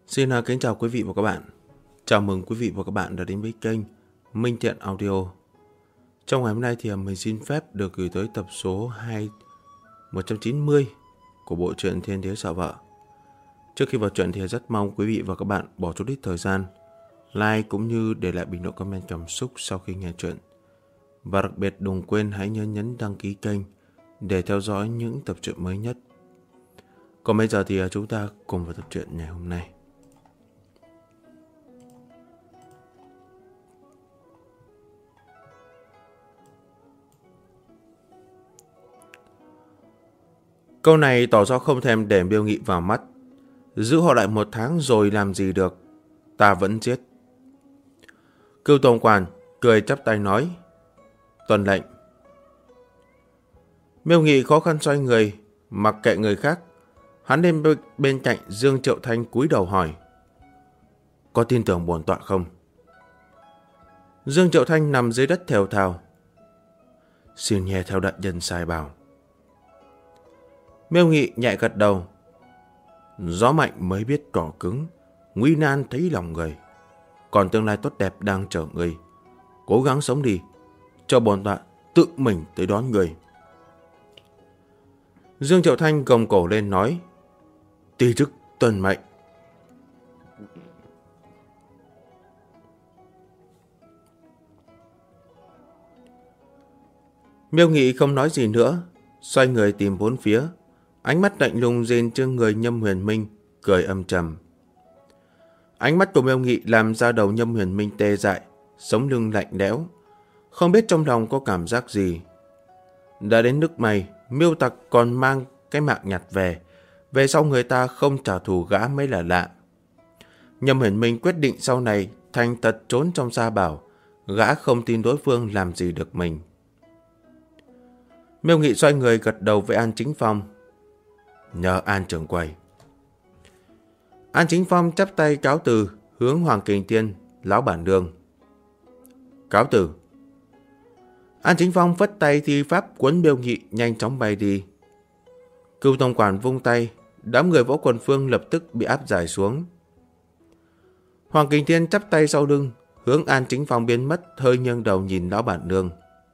Xin kính chào quý vị và các bạn. Chào mừng quý vị và các bạn đã đến với kênh Minh Thiện Audio. Trong ngày hôm nay thì mình xin phép được gửi tới tập số 190 của bộ truyện Thiên Đế Sợ Vợ. Trước khi vào truyện thì rất mong quý vị và các bạn bỏ chút ít thời gian like cũng như để lại bình luận comment cảm xúc sau khi nghe truyện. Và đặc biệt đừng quên hãy nhấn đăng ký kênh để theo dõi những tập truyện mới nhất. Còn bây giờ thì chúng ta cùng vào tập truyện ngày hôm nay. Câu này tỏ rõ không thèm để Miêu Nghị vào mắt. Giữ họ lại 1 tháng rồi làm gì được. Ta vẫn giết. Cưu tổng quản cười chắp tay nói: Tuân lệnh. Miêu Nghị khó khăn xoay người, mặc kệ người khác. Hắn đến bên cạnh Dương Triệu Thanh cúi đầu hỏi: Có tin tưởng bổn tọa không? Dương Triệu Thanh nằm dưới đất thều thào: Xin nghe theo đại nhân sai bảo. Miêu Nghị nhẹ gật đầu: Gió mạnh mới biết cỏ cứng, nguy nan thấy lòng người. Còn tương lai tốt đẹp đang chờ người. Cố gắng sống đi, cho bổn tọa tự mình tới đón người. Dương Triệu Thanh gồng cổ lên nói: Ti chức tuân mệnh. Miêu Nghị không nói gì nữa, xoay người tìm bốn phía. Ánh mắt lạnh lùng nhìn trên người Nhâm Huyền Minh, cười âm trầm. Ánh mắt của Miêu Nghị làm da đầu Nhâm Huyền Minh tê dại, sống lưng lạnh lẽo, không biết trong lòng có cảm giác gì. Đã đến nước này, Miêu Tặc còn mang cái mạng nhặt về sau người ta không trả thù gã mới là lạ. Nhâm Huyền Minh quyết định sau này thành tật trốn trong sa bảo, gã không tin đối phương làm gì được mình. Miêu Nghị xoay người gật đầu với An Chính Phong: Nhờ An trưởng quầy. An Chính Phong chắp tay cáo từ, hướng Hoàng Kình Thiên, lão bản nương. Cáo từ. An Chính Phong phất tay thi pháp cuốn Miêu Nghị nhanh chóng bay đi. Cưu tổng quản vung tay, đám người Võ Quần Phương lập tức bị áp giải xuống. Hoàng Kình Thiên chắp tay sau lưng, hướng An Chính Phong biến mất, hơi nghiêng đầu nhìn lão bản nương.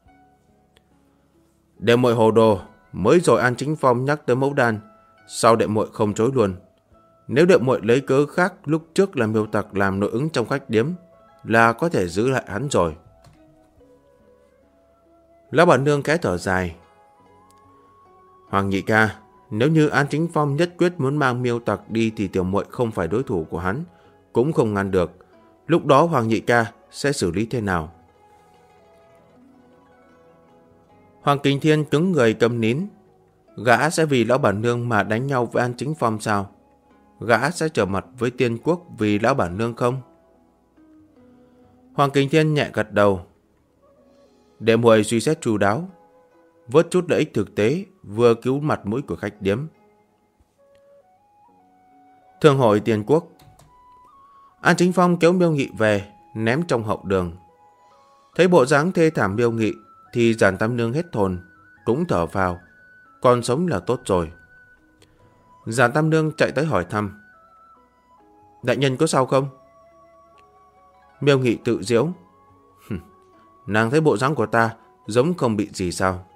Đệ muội hồ đồ, mới rồi An Chính Phong nhắc tới mẫu đan, sao đệ muội không chối luôn? Nếu đệ muội lấy cớ khác lúc trước là Miêu Tặc làm nội ứng trong khách điếm, là có thể giữ lại hắn rồi. Lão bản nương khẽ thở dài: Hoàng nhị ca, nếu như An Chính Phong nhất quyết muốn mang Miêu Tặc đi thì tiểu muội không phải đối thủ của hắn, cũng không ngăn được. Lúc đó Hoàng nhị ca sẽ xử lý thế nào? Hoàng Kình Thiên cứng người câm nín. Gã sẽ vì lão bản nương mà đánh nhau với An Chính Phong sao? Gã sẽ trở mặt với Tiên Quốc vì lão bản nương không? Hoàng Kình Thiên nhẹ gật đầu: Đệ muội suy xét chu đáo, vớt chút lợi ích thực tế, vừa cứu mặt mũi của khách điếm. Thương hội Tiên Quốc. An Chính Phong kéo Miêu Nghị về, ném trong hậu đường. Thấy bộ dáng thê thảm Miêu Nghị thì Giản Tam Nương hết hồn, cũng thở phào, còn sống là tốt rồi. Giản Tam Nương chạy tới hỏi thăm: Đại nhân có sao không? Miêu Nghị tự giễu: Nàng thấy bộ dáng của ta giống không bị gì sao?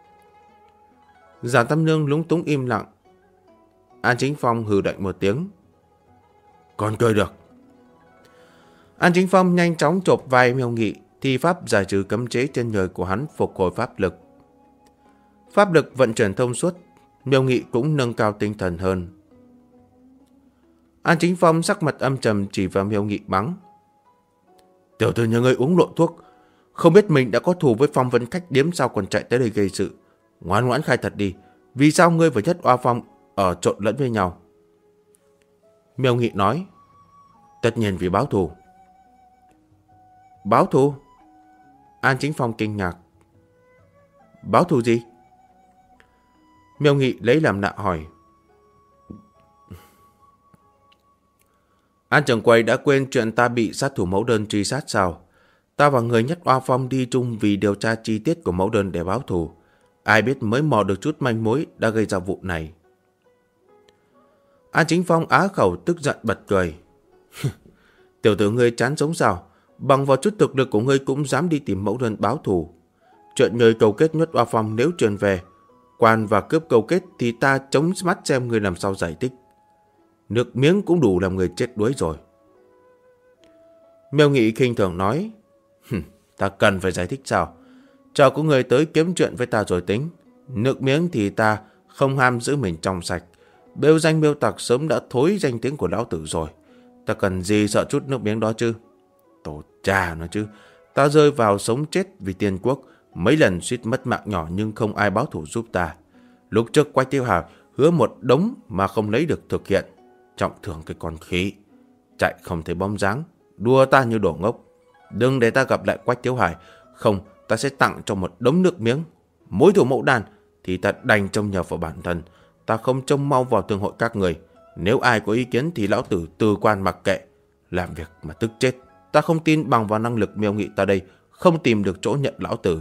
Giản Tam Nương lúng túng im lặng. An Chính Phong hừ lạnh một tiếng: Còn cười được. An Chính Phong nhanh chóng chộp vai Miêu Nghị, thi pháp giải trừ cấm chế trên người của hắn, phục hồi pháp lực. Pháp lực vận chuyển thông suốt, Miêu Nghị cũng nâng cao tinh thần hơn. An Chính Phong sắc mặt âm trầm chỉ vào Miêu Nghị mắng: Tiểu tử nhà ngươi uống lộn thuốc, không biết mình đã có thù với Phong Vân khách điếm sao còn chạy tới đây gây sự. Ngoan ngoãn khai thật đi, vì sao ngươi và Nhất Oa Phong ở trộn lẫn với nhau? Miêu Nghị nói: Tất nhiên vì báo thù. Báo thù? An Chính Phong kinh ngạc: Báo thù gì? Miêu Nghị lấy làm lạ hỏi: An trưởng quầy đã quên chuyện ta bị sát thủ mẫu đơn truy sát sao? Ta và người Nhất Oa Phong đi chung vì điều tra chi tiết của mẫu đơn để báo thù. Ai biết mới mò được chút manh mối đã gây ra vụ này. An Chính Phong á khẩu tức giận bật cười: Tiểu tử ngươi chán sống sao? Bằng vào chút thực lực của ngươi cũng dám đi tìm mẫu đơn báo thù. Chuyện ngươi cầu kết Nhuất Oa Phong nếu truyền về, quan và cướp cầu kết thì ta chống mắt xem ngươi làm sao giải thích. Nước miếng cũng đủ làm người chết đuối rồi. Miêu Nghị khinh thường nói, ta cần phải giải thích sao? Chờ có người tới kiếm chuyện với ta rồi tính. Nước miếng thì ta không ham giữ mình trong sạch. Bêu danh bêu tặc sớm đã thối danh tiếng của lão tử rồi. Ta cần gì sợ chút nước miếng đó chứ? Tổ cha nó chứ. Ta rơi vào sống chết vì tiền quốc. Mấy lần suýt mất mạng nhỏ nhưng không ai báo thù giúp ta. Lúc trước Quách Thiếu Hào hứa một đống mà không lấy được thực hiện. Trọng thưởng cái con khí. Chạy không thấy bóng dáng. Đùa ta như đồ ngốc. Đừng để ta gặp lại Quách Thiếu Hải. Không, ta sẽ tặng cho một đống nước miếng. Mối thù mẫu đàn thì ta đành trông nhờ vào bản thân. Ta không trông mau vào thương hội các người. Nếu ai có ý kiến thì lão tử từ quan mặc kệ. Làm việc mà tức chết. Ta không tin bằng vào năng lực Miêu Nghị ta đây không tìm được chỗ nhận lão tử.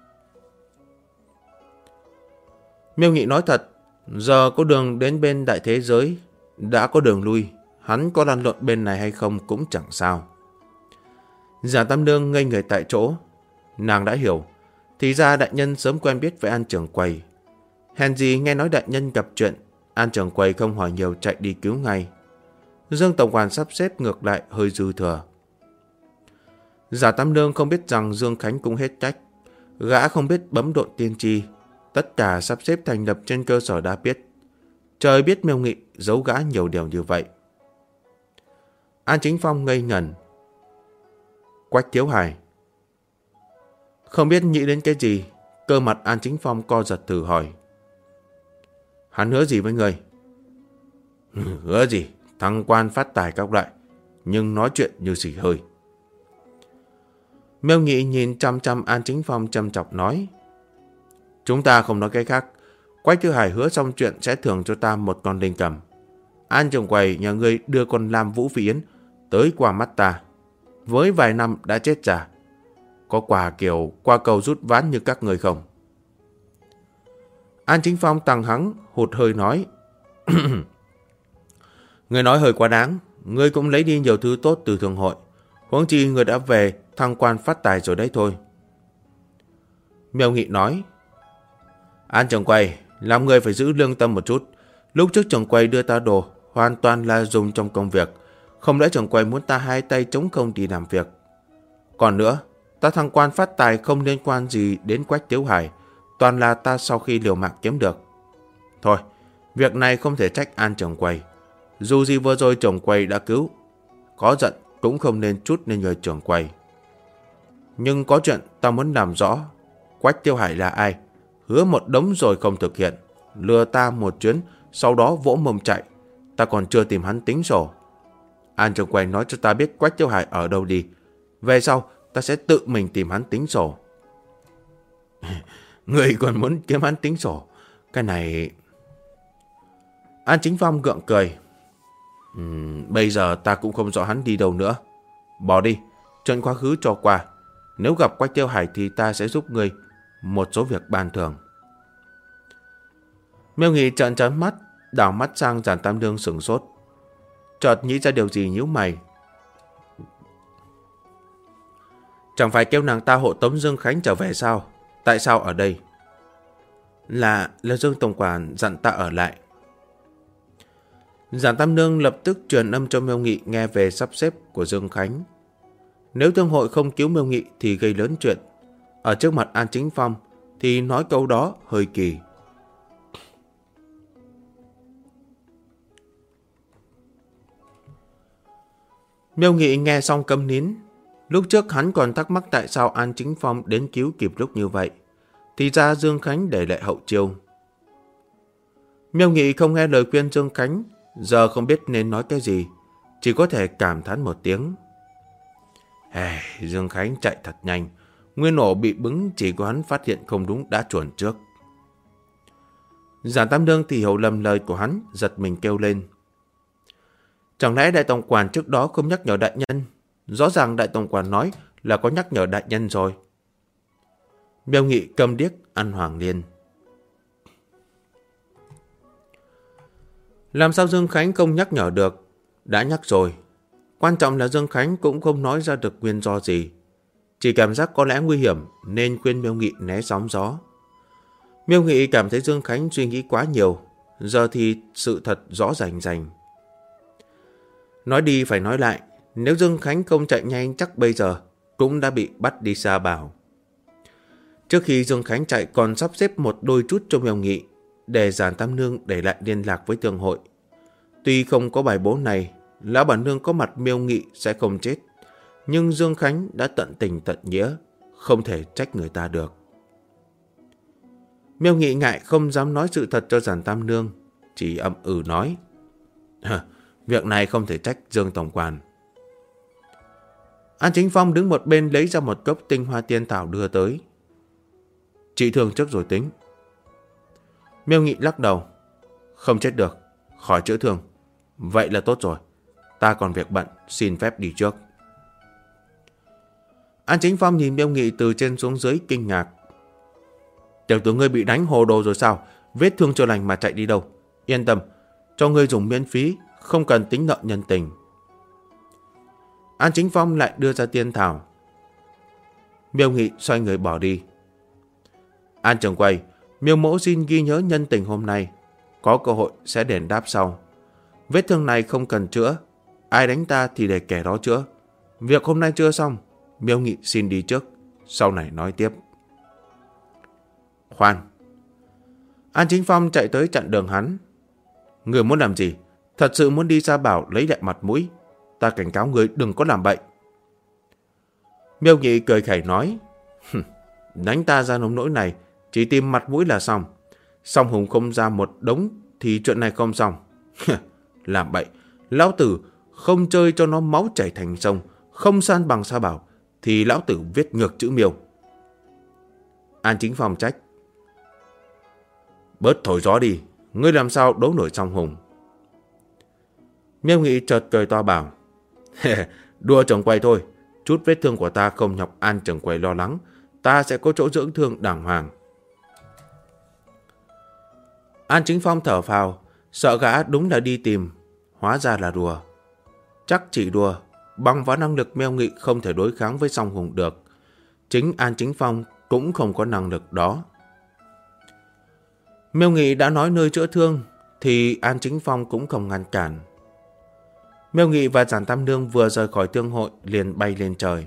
Miêu Nghị nói thật, giờ có đường đến bên đại thế giới, đã có đường lui. Hắn có lăn lộn bên này hay không cũng chẳng sao. Giả Tam Nương ngây người tại chỗ. Nàng đã hiểu. Thì ra đại nhân sớm quen biết với An Trường Quầy. Hèn gì nghe nói đại nhân gặp chuyện, An Trường Quầy không hỏi nhiều chạy đi cứu ngay. Dương tổng quản sắp xếp ngược lại hơi dư thừa. Giả Tam Nương không biết rằng Dương Khánh cũng hết cách. Gã không biết bấm độn tiên tri. Tất cả sắp xếp thành lập trên cơ sở đã biết. Trời biết Miêu Nghị giấu gã nhiều điều như vậy. An Chính Phong ngây ngẩn. Quách Thiếu Hải. Không biết nghĩ đến cái gì, cơ mặt An Chính Phong co giật thử hỏi. Hắn hứa gì với người? Hứa gì? Thăng quan phát tài các loại, nhưng nói chuyện như xì hơi. Miêu Nghị nhìn chăm chăm An Chính Phong trầm trọng nói. Chúng ta không nói cái khác. Quách Thiếu Hải hứa xong chuyện sẽ thưởng cho ta một con linh cầm. An Trường Quầy nhờ ngươi đưa con Lam Vũ Phi Yến tới qua mắt ta. Với vài năm đã chết già. Có quà kiểu qua cầu rút ván như các người không? An Chính Phong tăng hắng, hụt hơi nói. Người nói hơi quá đáng. Ngươi cũng lấy đi nhiều thứ tốt từ thương hội. Huống chi người đã về thăng quan phát tài rồi đấy thôi. Miêu Nghị nói. An Trường Quầy, làm người phải giữ lương tâm một chút. Lúc trước Trường Quầy đưa ta đồ hoàn toàn là dùng trong công việc. Không lẽ Trường Quầy muốn ta hai tay chống không đi làm việc? Còn nữa, ta thăng quan phát tài không liên quan gì đến Quách Thiếu Hải. Toàn là ta sau khi liều mạng kiếm được. Thôi, việc này không thể trách An Trường Quầy. Dù gì vừa rồi Trường Quầy đã cứu. Có giận cũng không nên chút nên nhờ Trường Quầy. Nhưng có chuyện ta muốn làm rõ. Quách Thiếu Hải là ai? Hứa một đống rồi không thực hiện. Lừa ta một chuyến, sau đó vỗ mông chạy. Ta còn chưa tìm hắn tính sổ. An Trường Quầy nói cho ta biết Quách Thiếu Hải ở đâu đi. Về sau, ta sẽ tự mình tìm hắn tính sổ. Người còn muốn kiếm hắn tính sổ? Cái này... An Chính Phong gượng cười. Bây giờ ta cũng không rõ hắn đi đâu nữa. Bỏ đi, chuyện quá khứ cho qua. Nếu gặp Quách Thiếu Hải thì ta sẽ giúp người một số việc ban thường. Miêu Nghị trợn trắng mắt, đảo mắt sang Giản Tam Nương sửng sốt. Chợt nghĩ ra điều gì nhíu mày. Chẳng phải kêu nàng ta hộ tống Dương Khánh trở về sao? Tại sao ở đây? Là Dương tổng quản dặn ta ở lại. Giản Tam Nương lập tức truyền âm cho Miêu Nghị nghe về sắp xếp của Dương Khánh. Nếu thương hội không cứu Miêu Nghị thì gây lớn chuyện. Ở trước mặt An Chính Phong thì nói câu đó hơi kỳ. Miêu Nghị nghe xong câm nín. Lúc trước hắn còn thắc mắc tại sao An Chính Phong đến cứu kịp lúc như vậy. Thì ra Dương Khánh để lại hậu chiêu. Miêu Nghị không nghe lời khuyên Dương Khánh, giờ không biết nên nói cái gì, chỉ có thể cảm thán một tiếng. Dương Khánh chạy thật nhanh, nguyên ổ bị bứng chỉ có hắn phát hiện không đúng đã chuẩn trước. Giản Tam Nương thì hiểu lầm lời của hắn, giật mình kêu lên. Chẳng lẽ đại tổng quản trước đó không nhắc nhở đại nhân? Rõ ràng đại tổng quản nói là có nhắc nhở đại nhân rồi. Miêu Nghị câm điếc ăn hoàng liên. Làm sao Dương Khánh không nhắc nhở được? Đã nhắc rồi. Quan trọng là Dương Khánh cũng không nói ra được nguyên do gì. Chỉ cảm giác có lẽ nguy hiểm nên khuyên Miêu Nghị né sóng gió. Miêu Nghị cảm thấy Dương Khánh suy nghĩ quá nhiều, giờ thì sự thật rõ rành rành. Nói đi phải nói lại, nếu Dương Khánh không chạy nhanh chắc bây giờ cũng đã bị bắt đi Sa Bảo. Trước khi Dương Khánh chạy còn sắp xếp một đôi chút cho Miêu Nghị để Giản Tam Nương để lại liên lạc với Thương hội. Tuy không có bài bố này, lão bản nương có mặt Miêu Nghị sẽ không chết, nhưng Dương Khánh đã tận tình tận nghĩa, không thể trách người ta được. Miêu Nghị ngại không dám nói sự thật cho Giản Tam Nương, chỉ ậm ừ nói: Việc này không thể trách Dương tổng quản. An Chính Phong đứng một bên lấy ra một cốc tinh hoa tiên thảo đưa tới. Trị thương trước rồi tính. Miêu Nghị lắc đầu: Không chết được, khỏi chữa thương. Vậy là tốt rồi, ta còn việc bận, xin phép đi trước. An Chính Phong nhìn Miêu Nghị từ trên xuống dưới kinh ngạc. Tiểu tử ngươi bị đánh hồ đồ rồi sao? Vết thương chưa lành mà chạy đi đâu? Yên tâm, cho ngươi dùng miễn phí, không cần tính nợ nhân tình. An Chính Phong lại đưa ra tiên thảo. Miêu Nghị xoay người bỏ đi. An trưởng quầy, Miêu mẫu xin ghi nhớ nhân tình hôm nay, có cơ hội sẽ đền đáp sau. Vết thương này không cần chữa, ai đánh ta thì để kẻ đó chữa. Việc hôm nay chưa xong, Miêu Nghị xin đi trước, sau này nói tiếp. Khoan! An Chính Phong chạy tới chặn đường hắn. Người muốn làm gì? Thật sự muốn đi Sa Bảo lấy lại mặt mũi? Ta cảnh cáo người đừng có làm bậy. Miêu Nghị cười khẩy nói: Đánh ta ra nông nỗi này, chỉ tìm mặt mũi là xong. Song Hùng không ra một đống thì chuyện này không xong. Làm bậy, lão tử không chơi cho nó máu chảy thành sông, không san bằng Sa Bảo thì lão tử viết ngược chữ Miêu. An Chính Phong trách: Bớt thổi gió đi, ngươi làm sao đấu nổi Song Hùng? Miêu Nghị chợt cười to bảo: Đùa trưởng quầy thôi, chút vết thương của ta không nhọc An trưởng quầy lo lắng, ta sẽ có chỗ dưỡng thương đàng hoàng. An Chính Phong thở phào, sợ gã đúng là đi tìm, hóa ra là đùa. Chắc chỉ đùa, bằng vào năng lực Miêu Nghị không thể đối kháng với Song Hùng được. Chính An Chính Phong cũng không có năng lực đó. Miêu Nghị đã nói nơi chữa thương thì An Chính Phong cũng không ngăn cản. Miêu Nghị và Giản Tam Nương vừa rời khỏi thương hội liền bay lên trời.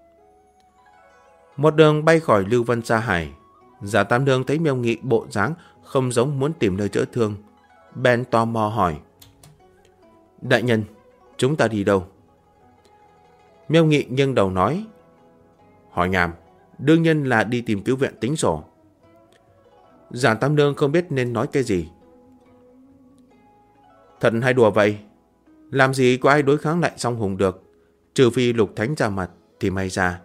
Một đường bay khỏi Lưu Vân Sa Hải, Giản Tam Nương thấy Miêu Nghị bộ dáng không giống muốn tìm nơi chữa thương, bèn tò mò hỏi: Đại nhân, chúng ta đi đâu? Miêu Nghị nghiêng đầu nói: Hỏi ngàm, đương nhiên là đi tìm cứu viện tính sổ. Giản Tam Nương không biết nên nói cái gì. Thật hay đùa vậy? Làm gì có ai đối kháng lại Song Hùng được, trừ phi Lục Thánh ra mặt thì may ra.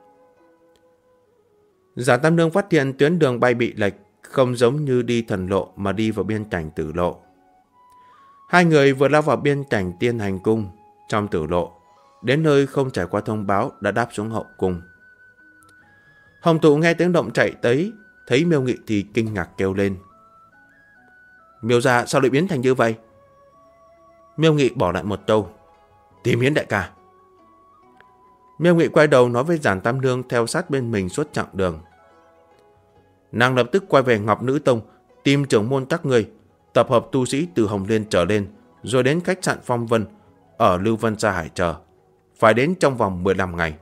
Giản Tam Nương phát hiện tuyến đường bay bị lệch, không giống như đi thần lộ mà đi vào biên cảnh tử lộ. Hai người vừa lao vào biên cảnh Tiên Hành Cung trong tử lộ, đến nơi không trải qua thông báo đã đáp xuống hậu cung. Hồng Tụ nghe tiếng động chạy tới, thấy Miêu Nghị thì kinh ngạc kêu lên: Miêu gia sao lại biến thành như vậy? Miêu Nghị bỏ lại một câu: Tìm Hiến đại ca. Miêu Nghị quay đầu nói với Giản Tam Nương theo sát bên mình suốt chặng đường. Nàng lập tức quay về Ngọc Nữ Tông, tìm trưởng môn các người, tập hợp tu sĩ từ Hồng Liên trở lên, rồi đến khách sạn Phong Vân ở Lưu Vân Sa Hải chờ. Phải đến trong vòng 15 ngày.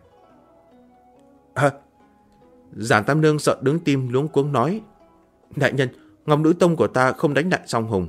Giản Tam Nương sợ đứng tim luống cuống nói: Đại nhân, Ngọc Nữ Tông của ta không đánh lại Song Hùng.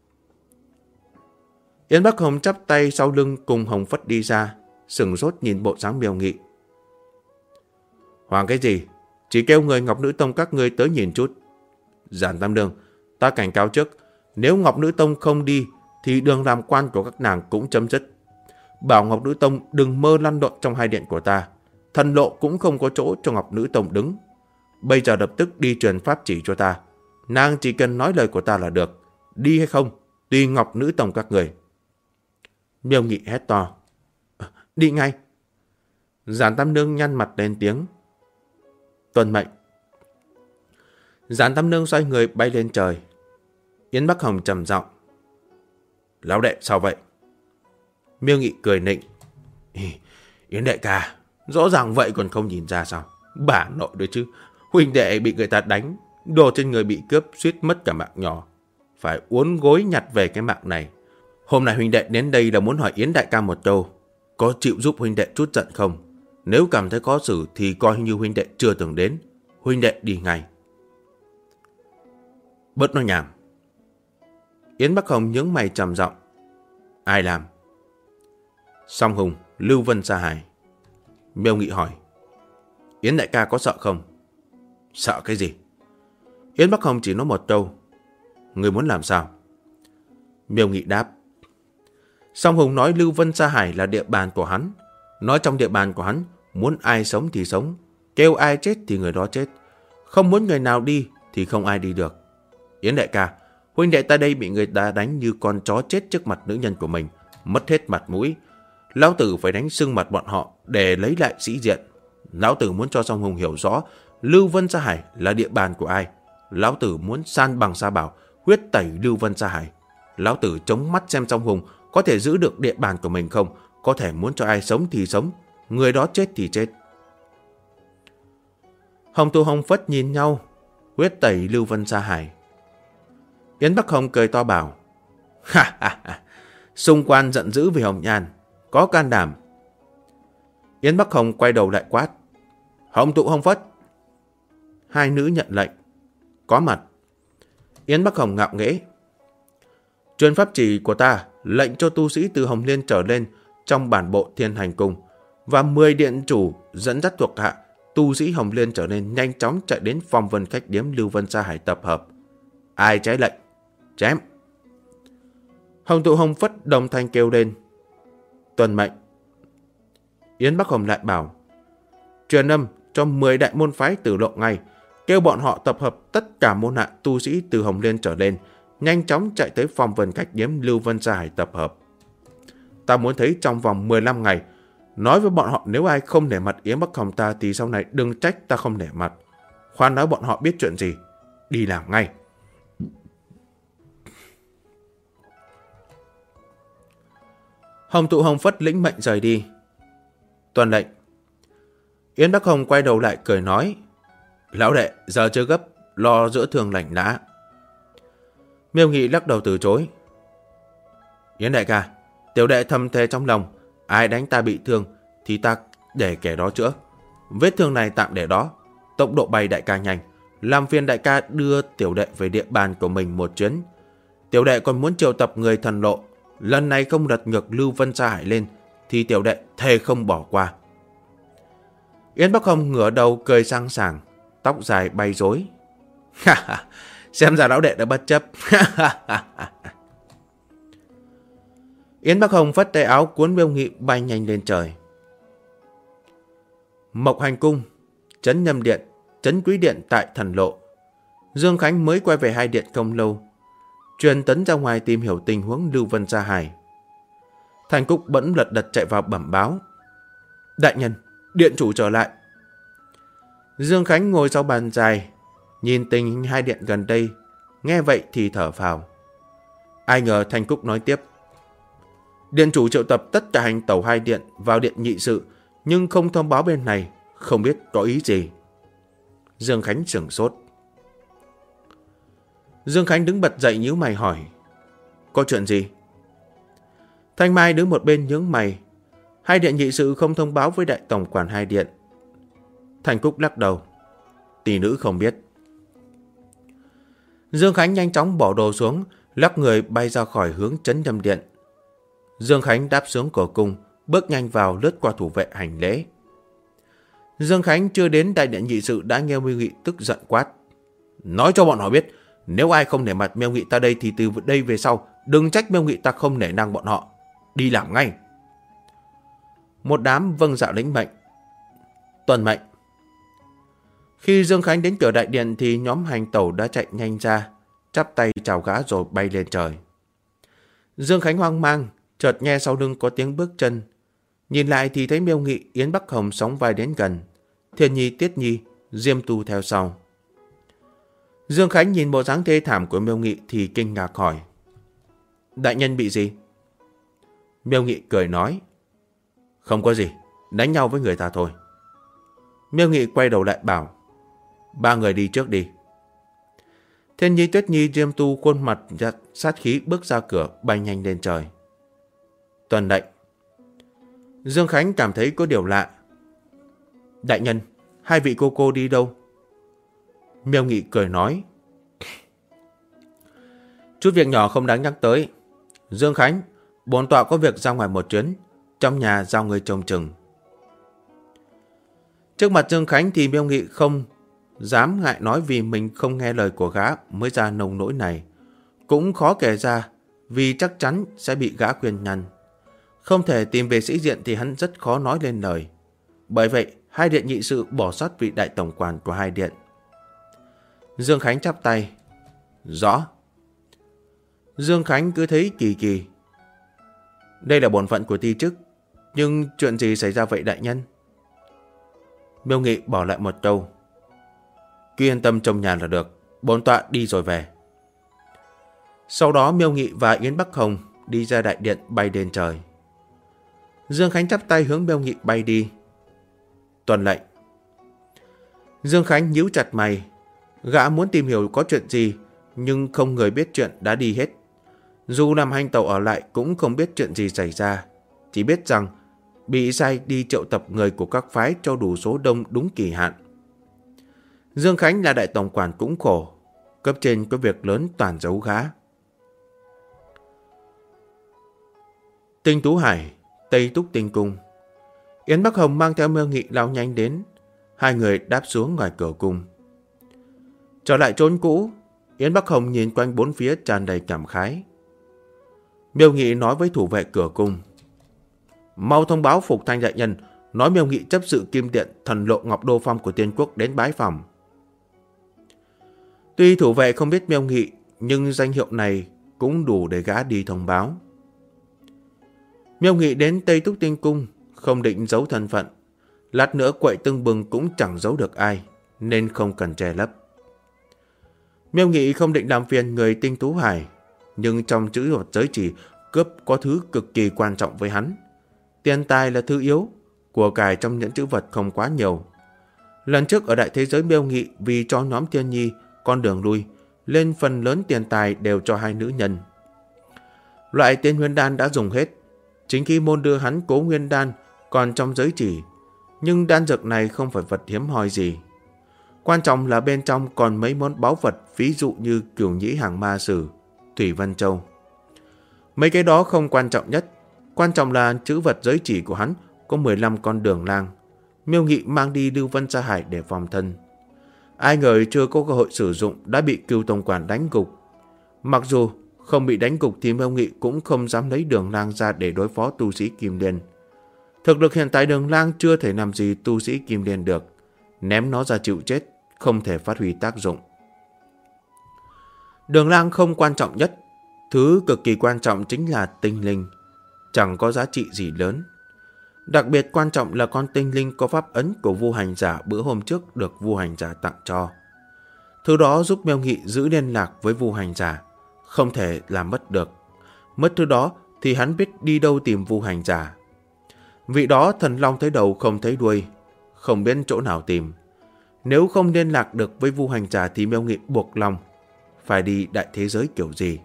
Yến Bắc Hồng chắp tay sau lưng cùng Hồng Phất đi ra, sửng sốt nhìn bộ dáng Miêu Nghị. Hoàng cái gì? Chỉ kêu người Ngọc Nữ Tông các ngươi tới nhìn chút. Giản Tam Nương, ta cảnh cáo trước, nếu Ngọc Nữ Tông không đi thì đường làm quan của các nàng cũng chấm dứt. Bảo Ngọc Nữ Tông đừng mơ lăn lộn trong hai điện của ta. Thần lộ cũng không có chỗ cho Ngọc Nữ Tông đứng. Bây giờ lập tức đi truyền pháp chỉ cho ta. Nàng chỉ cần nói lời của ta là được. Đi hay không, tùy Ngọc Nữ Tông các người. Miêu Nghị hét to: Đi ngay. Giản Tam Nương nhăn mặt lên tiếng: Tuân mệnh. Giản Tam Nương xoay người bay lên trời. Yến Bắc Hồng trầm giọng: Lão đệ sao vậy? Miêu Nghị cười nịnh: Yến đại ca, rõ ràng vậy còn không nhìn ra sao? Bà nội đấy chứ, huynh đệ bị người ta đánh, đồ trên người bị cướp, suýt mất cả mạng nhỏ. Phải uốn gối nhặt về cái mạng này. Hôm nay huynh đệ đến đây là muốn hỏi Yến đại ca một câu. Có chịu giúp huynh đệ chút giận không? Nếu cảm thấy khó xử thì coi như huynh đệ chưa từng đến. Huynh đệ đi ngay. Bớt nói nhảm. Yến Bắc Hồng nhướng mày trầm giọng. Ai làm? Song Hùng, Lưu Vân Sa Hải. Miêu Nghị hỏi. Yến đại ca có sợ không? Sợ cái gì? Yến Bắc Hồng chỉ nói một câu. Người muốn làm sao? Miêu Nghị đáp. Song Hùng nói Lưu Vân Sa Hải là địa bàn của hắn. Nói trong địa bàn của hắn, muốn ai sống thì sống, kêu ai chết thì người đó chết. Không muốn người nào đi thì không ai đi được. Yến đại ca, huynh đệ ta đây bị người ta đánh như con chó chết trước mặt nữ nhân của mình, mất hết mặt mũi. Lão tử phải đánh sưng mặt bọn họ để lấy lại sĩ diện. Lão tử muốn cho Song Hùng hiểu rõ Lưu Vân Sa Hải là địa bàn của ai. Lão tử muốn san bằng Sa Bảo, huyết tẩy Lưu Vân Sa Hải. Lão tử chống mắt xem Song Hùng có thể giữ được địa bàn của mình không, có thể muốn cho ai sống thì sống, người đó chết thì chết. Hồng Tu Hồng Phất nhìn nhau, huyết tẩy Lưu Vân Sa Hải. Yến Bắc Hồng cười to bảo. Ha ha ha, xung quan giận dữ vì Hồng Nhan, có can đảm. Yến Bắc Hồng quay đầu lại quát. Hồng Tụ Hồng Phất. Hai nữ nhận lệnh. Có mặt. Yến Bắc Hồng ngạo nghễ. Truyền pháp chỉ của ta lệnh cho tu sĩ từ Hồng Liên trở lên trong bản bộ Thiên Hành Cung và 10 điện chủ dẫn dắt thuộc hạ tu sĩ Hồng Liên trở nên nhanh chóng chạy đến Phong Vân khách điếm Lưu Vân Sa Hải tập hợp. Ai trái lệnh, chém. Hồng Tụ Hồng Phất đồng thanh kêu lên. Tuân mệnh. Yến Bắc Hồng lại bảo. Truyền âm cho 10 đại môn phái Tử Lộ ngay, kêu bọn họ tập hợp tất cả môn hạ tu sĩ từ Hồng Liên trở lên, nhanh chóng chạy tới Phong Vân khách điếm Lưu Vân Sa Hải tập hợp. Ta muốn thấy trong vòng 15 ngày, nói với bọn họ nếu ai không nể mặt Yến Bắc Hồng ta thì sau này đừng trách ta không nể mặt. Khoan nói bọn họ biết chuyện gì, đi làm ngay. Hồng Tụ Hồng Phất lĩnh mệnh rời đi. Tuân lệnh. Yến Bắc Hồng quay đầu lại cười nói. Lão đệ, giờ chưa gấp, lo giữa thường lành đã. Miêu Nghị lắc đầu từ chối. Yến đại ca, tiểu đệ thầm thề trong lòng, ai đánh ta bị thương thì ta để kẻ đó chữa. Vết thương này tạm để đó, tốc độ bay đại ca nhanh, làm phiền đại ca đưa tiểu đệ về địa bàn của mình một chuyến. Tiểu đệ còn muốn triệu tập người thần lộ, lần này không lật ngược Lưu Vân Sa Hải lên thì tiểu đệ thề không bỏ qua. Yến Bắc Hồng ngửa đầu cười sang sảng, tóc dài bay rối. Xem ra lão đệ đã bất chấp. Yến Bắc Hồng phất tay áo cuốn Miêu Nghị bay nhanh lên trời. Mộc Hành Cung, Trấn Nhâm Điện, Trấn Quý Điện tại Thần Lộ. Dương Khánh mới quay về hai điện không lâu, truyền tấn ra ngoài tìm hiểu tình huống Lưu Vân Sa Hải. Thành Cúc bỗng lật đật chạy vào bẩm báo. Đại nhân, điện chủ trở lại. Dương Khánh ngồi sau bàn dài, nhìn tình hình hai điện gần đây, nghe vậy thì thở phào. Ai ngờ Thành Cúc nói tiếp. Điện chủ triệu tập tất cả hành tẩu hai điện vào điện nghị sự, nhưng không thông báo bên này, không biết có ý gì. Dương Khánh sửng sốt. Dương Khánh đứng bật dậy nhíu mày hỏi. Có chuyện gì? Thanh Mai đứng một bên nhướng mày. Hai điện nghị sự không thông báo với đại tổng quản hai điện. Thành Cúc lắc đầu. Tỷ nữ không biết. Dương Khánh nhanh chóng bỏ đồ xuống, lắc người bay ra khỏi hướng Trấn Nhâm Điện. Dương Khánh đáp xuống cửa cung, bước nhanh vào lướt qua thủ vệ hành lễ. Dương Khánh chưa đến đại điện nghị sự đã nghe Miêu Nghị tức giận quát. Nói cho bọn họ biết, nếu ai không nể mặt Miêu Nghị ta đây thì từ đây về sau, đừng trách Miêu Nghị ta không nể năng bọn họ. Đi làm ngay. Một đám vâng dạ lĩnh mệnh. Tuân mệnh. Khi Dương Khánh đến cửa đại điện thì nhóm hành tẩu đã chạy nhanh ra, chắp tay chào gã rồi bay lên trời. Dương Khánh hoang mang, chợt nghe sau lưng có tiếng bước chân. Nhìn lại thì thấy Miêu Nghị, Yến Bắc Hồng sóng vai đến gần. Thiên Nhi, Tiết Nhi, Diêm Tu theo sau. Dương Khánh nhìn bộ dáng thê thảm của Miêu Nghị thì kinh ngạc hỏi. Đại nhân bị gì? Miêu Nghị cười nói. Không có gì, đánh nhau với người ta thôi. Miêu Nghị quay đầu lại bảo, 3 người đi trước đi. Thiên Nhi, Tuyết Nhi, Diêm Tu khuôn mặt sát khí bước ra cửa, bay nhanh lên trời. Tuân lệnh. Dương Khánh cảm thấy có điều lạ. Đại nhân, 2 vị cô đi đâu? Miêu Nghị cười nói, chút việc nhỏ không đáng nhắc tới. Dương Khánh, bổn tọa có việc ra ngoài một chuyến, trong nhà giao người trông chừng. Trước mặt Dương Khánh thì Miêu Nghị không dám ngại nói vì mình không nghe lời của gã mới ra nông nỗi này. Cũng khó kể ra vì chắc chắn sẽ bị gã khuyên nhằn. Không thể tìm về sĩ diện thì hắn rất khó nói lên lời. Bởi vậy, 2 điện nhị sự bỏ sót vị đại tổng quản của 2 điện. Dương Khánh chắp tay. Rõ. Dương Khánh cứ thấy kỳ kỳ. Đây là bổn phận của ti chức, nhưng chuyện gì xảy ra vậy đại nhân? Miêu Nghị bỏ lại một câu. Cứ yên tâm trong nhà là được, bổn tọa đi rồi về. Sau đó Miêu Nghị và Yến Bắc Hồng đi ra đại điện bay lên trời. Dương Khánh chắp tay hướng Miêu Nghị bay đi. Tuân lệnh. Dương Khánh nhíu chặt mày. Gã muốn tìm hiểu có chuyện gì, nhưng không người biết chuyện đã đi hết. Dù làm hành tẩu ở lại cũng không biết chuyện gì xảy ra, chỉ biết rằng bị sai đi triệu tập người của các phái cho đủ số đông đúng kỳ hạn. Dương Khánh là đại tổng quản cũng khổ, cấp trên có việc lớn toàn giấu gã. Tinh Tú Hải, Tây Túc Tinh Cung. Yến Bắc Hồng mang theo Miêu Nghị lao nhanh đến. 2 người đáp xuống ngoài cửa cung. Trở lại chốn cũ, Yến Bắc Hồng nhìn quanh bốn phía tràn đầy cảm khái. Miêu Nghị nói với thủ vệ cửa cung. Mau thông báo Phục Thanh đại nhân, nói Miêu Nghị chấp sự Kim Điện Thần Lộ Ngọc Đô Phong của Tiên Quốc đến bái phòng. Tuy thủ vệ không biết Miêu Nghị, nhưng danh hiệu này cũng đủ để gã đi thông báo. Miêu Nghị đến Tây Túc Tinh Cung, không định giấu thân phận. Lát nữa quậy tưng bừng cũng chẳng giấu được ai, nên không cần che lấp. Miêu Nghị không định làm phiền người Tinh Tú Hải, nhưng trong chữ vật giới chỉ cướp có thứ cực kỳ quan trọng với hắn. Tiền tài là thứ yếu, của cải trong những chữ vật không quá nhiều. Lần trước ở đại thế giới Miêu Nghị vì cho nhóm Thiên Nhi con đường lui, lên phần lớn tiền tài đều cho 2 nữ nhân. Loại tiên nguyên đan đã dùng hết, chính khi môn đưa hắn Cố Nguyên Đan còn trong giới chỉ, nhưng đan dược này không phải vật hiếm hoi gì. Quan trọng là bên trong còn mấy món báu vật, ví dụ như Cửu Nhĩ Hàng Ma Sử, Thủy Vân Châu. Mấy cái đó không quan trọng nhất, quan trọng là chữ vật giới chỉ của hắn có 15 con đường lang. Miêu Nghị mang đi Lưu Vân Sa Hải để phòng thân. Ai ngờ chưa có cơ hội sử dụng đã bị Cửu tổng quản đánh gục. Mặc dù không bị đánh gục thì Miêu Nghị cũng không dám lấy đường lang ra để đối phó tu sĩ Kim Liên. Thực lực hiện tại đường lang chưa thể làm gì tu sĩ Kim Liên được. Ném nó ra chịu chết, không thể phát huy tác dụng. Đường lang không quan trọng nhất. Thứ cực kỳ quan trọng chính là tinh linh. Chẳng có giá trị gì lớn. Đặc biệt quan trọng là con tinh linh có pháp ấn của Vu Hành Giả bữa hôm trước được Vu Hành Giả tặng cho. Thứ đó giúp Miêu Nghị giữ liên lạc với Vu Hành Giả, không thể làm mất được. Mất thứ đó thì hắn biết đi đâu tìm Vu Hành Giả. Vị đó thần long thấy đầu không thấy đuôi, không biết chỗ nào tìm. Nếu không liên lạc được với Vu Hành Giả thì Miêu Nghị buộc lòng phải đi đại thế giới kiểu gì.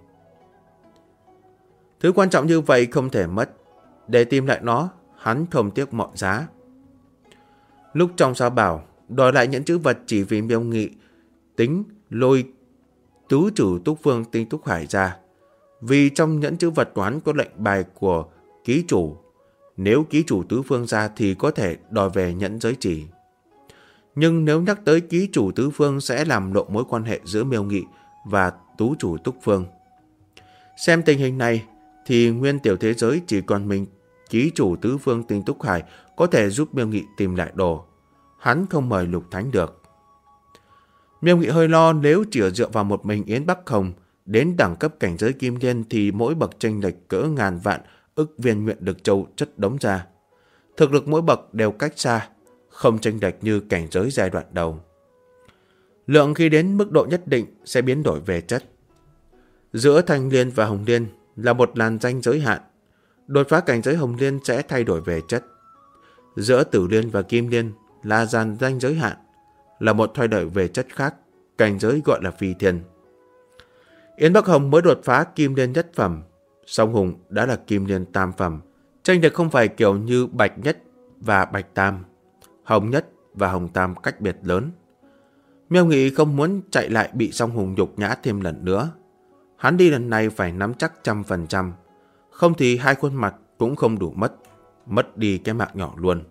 Thứ quan trọng như vậy không thể mất. Để tìm lại nó, hắn không tiếc mọi giá. Lúc trong sa bảo đòi lại những chữ vật chỉ vì Miêu Nghị tính lôi tứ trừ Túc Phương Tinh Túc Hải ra. Vì trong nhẫn chữ vật của hắn có lệnh bài của ký chủ. Nếu ký chủ tứ phương ra thì có thể đòi về nhẫn giới chỉ. Nhưng nếu nhắc tới ký chủ tứ phương sẽ làm lộ mối quan hệ giữa Miêu Nghị và tú chủ Túc Phương. Xem tình hình này thì nguyên tiểu thế giới chỉ còn mình ký chủ tứ phương Tinh Túc Hải có thể giúp Miêu Nghị tìm lại đồ. Hắn không mời Lục Thánh được. Miêu Nghị hơi lo nếu chỉ dựa vào một mình Yến Bắc Hồng đến đẳng cấp cảnh giới Kim Liên thì mỗi bậc chênh lệch cỡ ngàn vạn ức viên nguyện lực châu chất đống ra. Thực lực mỗi bậc đều cách xa, không chênh lệch như cảnh giới giai đoạn đầu. Lượng khi đến mức độ nhất định sẽ biến đổi về chất. Giữa Thanh Liên và Hồng Liên là một làn ranh giới hạn. Đột phá cảnh giới Hồng Liên sẽ thay đổi về chất. Giữa Tử Liên và Kim Liên là dàn ranh giới hạn, là một thay đổi về chất khác, cảnh giới gọi là phi thiên. Yến Bắc Hồng mới đột phá Kim Liên nhất phẩm, Song Hùng đã là Kim Liên tam phẩm. Chênh lệch không phải kiểu như Bạch Nhất và Bạch Tam, Hồng Nhất và Hồng Tam cách biệt lớn. Miêu Nghị không muốn chạy lại bị Song Hùng nhục nhã thêm lần nữa. Hắn đi lần này phải nắm chắc 100%, không thì hai khuôn mặt cũng không đủ mất đi cái mạng nhỏ luôn.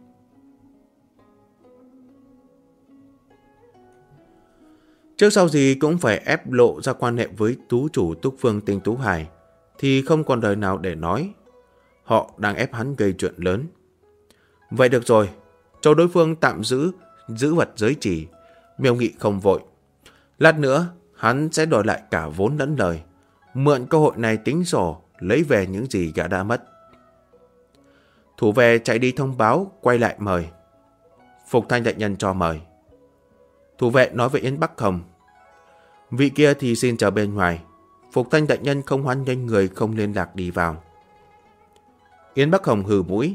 Trước sau gì cũng phải ép lộ ra quan hệ với tú chủ Túc Phương Tinh Tú Hải, thì không còn lời nào để nói. Họ đang ép hắn gây chuyện lớn. Vậy được rồi, cho đối phương tạm giữ vật giới chỉ. Miêu Nghị không vội. Lát nữa, hắn sẽ đòi lại cả vốn lẫn lời. Mượn cơ hội này tính sổ, lấy về những gì gã đã mất. Thủ về chạy đi thông báo, quay lại mời. Phục Thanh đại nhân cho mời. Thủ vệ nói với Yến Bắc Hồng. Vị kia thì xin chờ bên ngoài. Phục Thanh đại nhân không hoan nghênh người không liên lạc đi vào. Yến Bắc Hồng hừ mũi.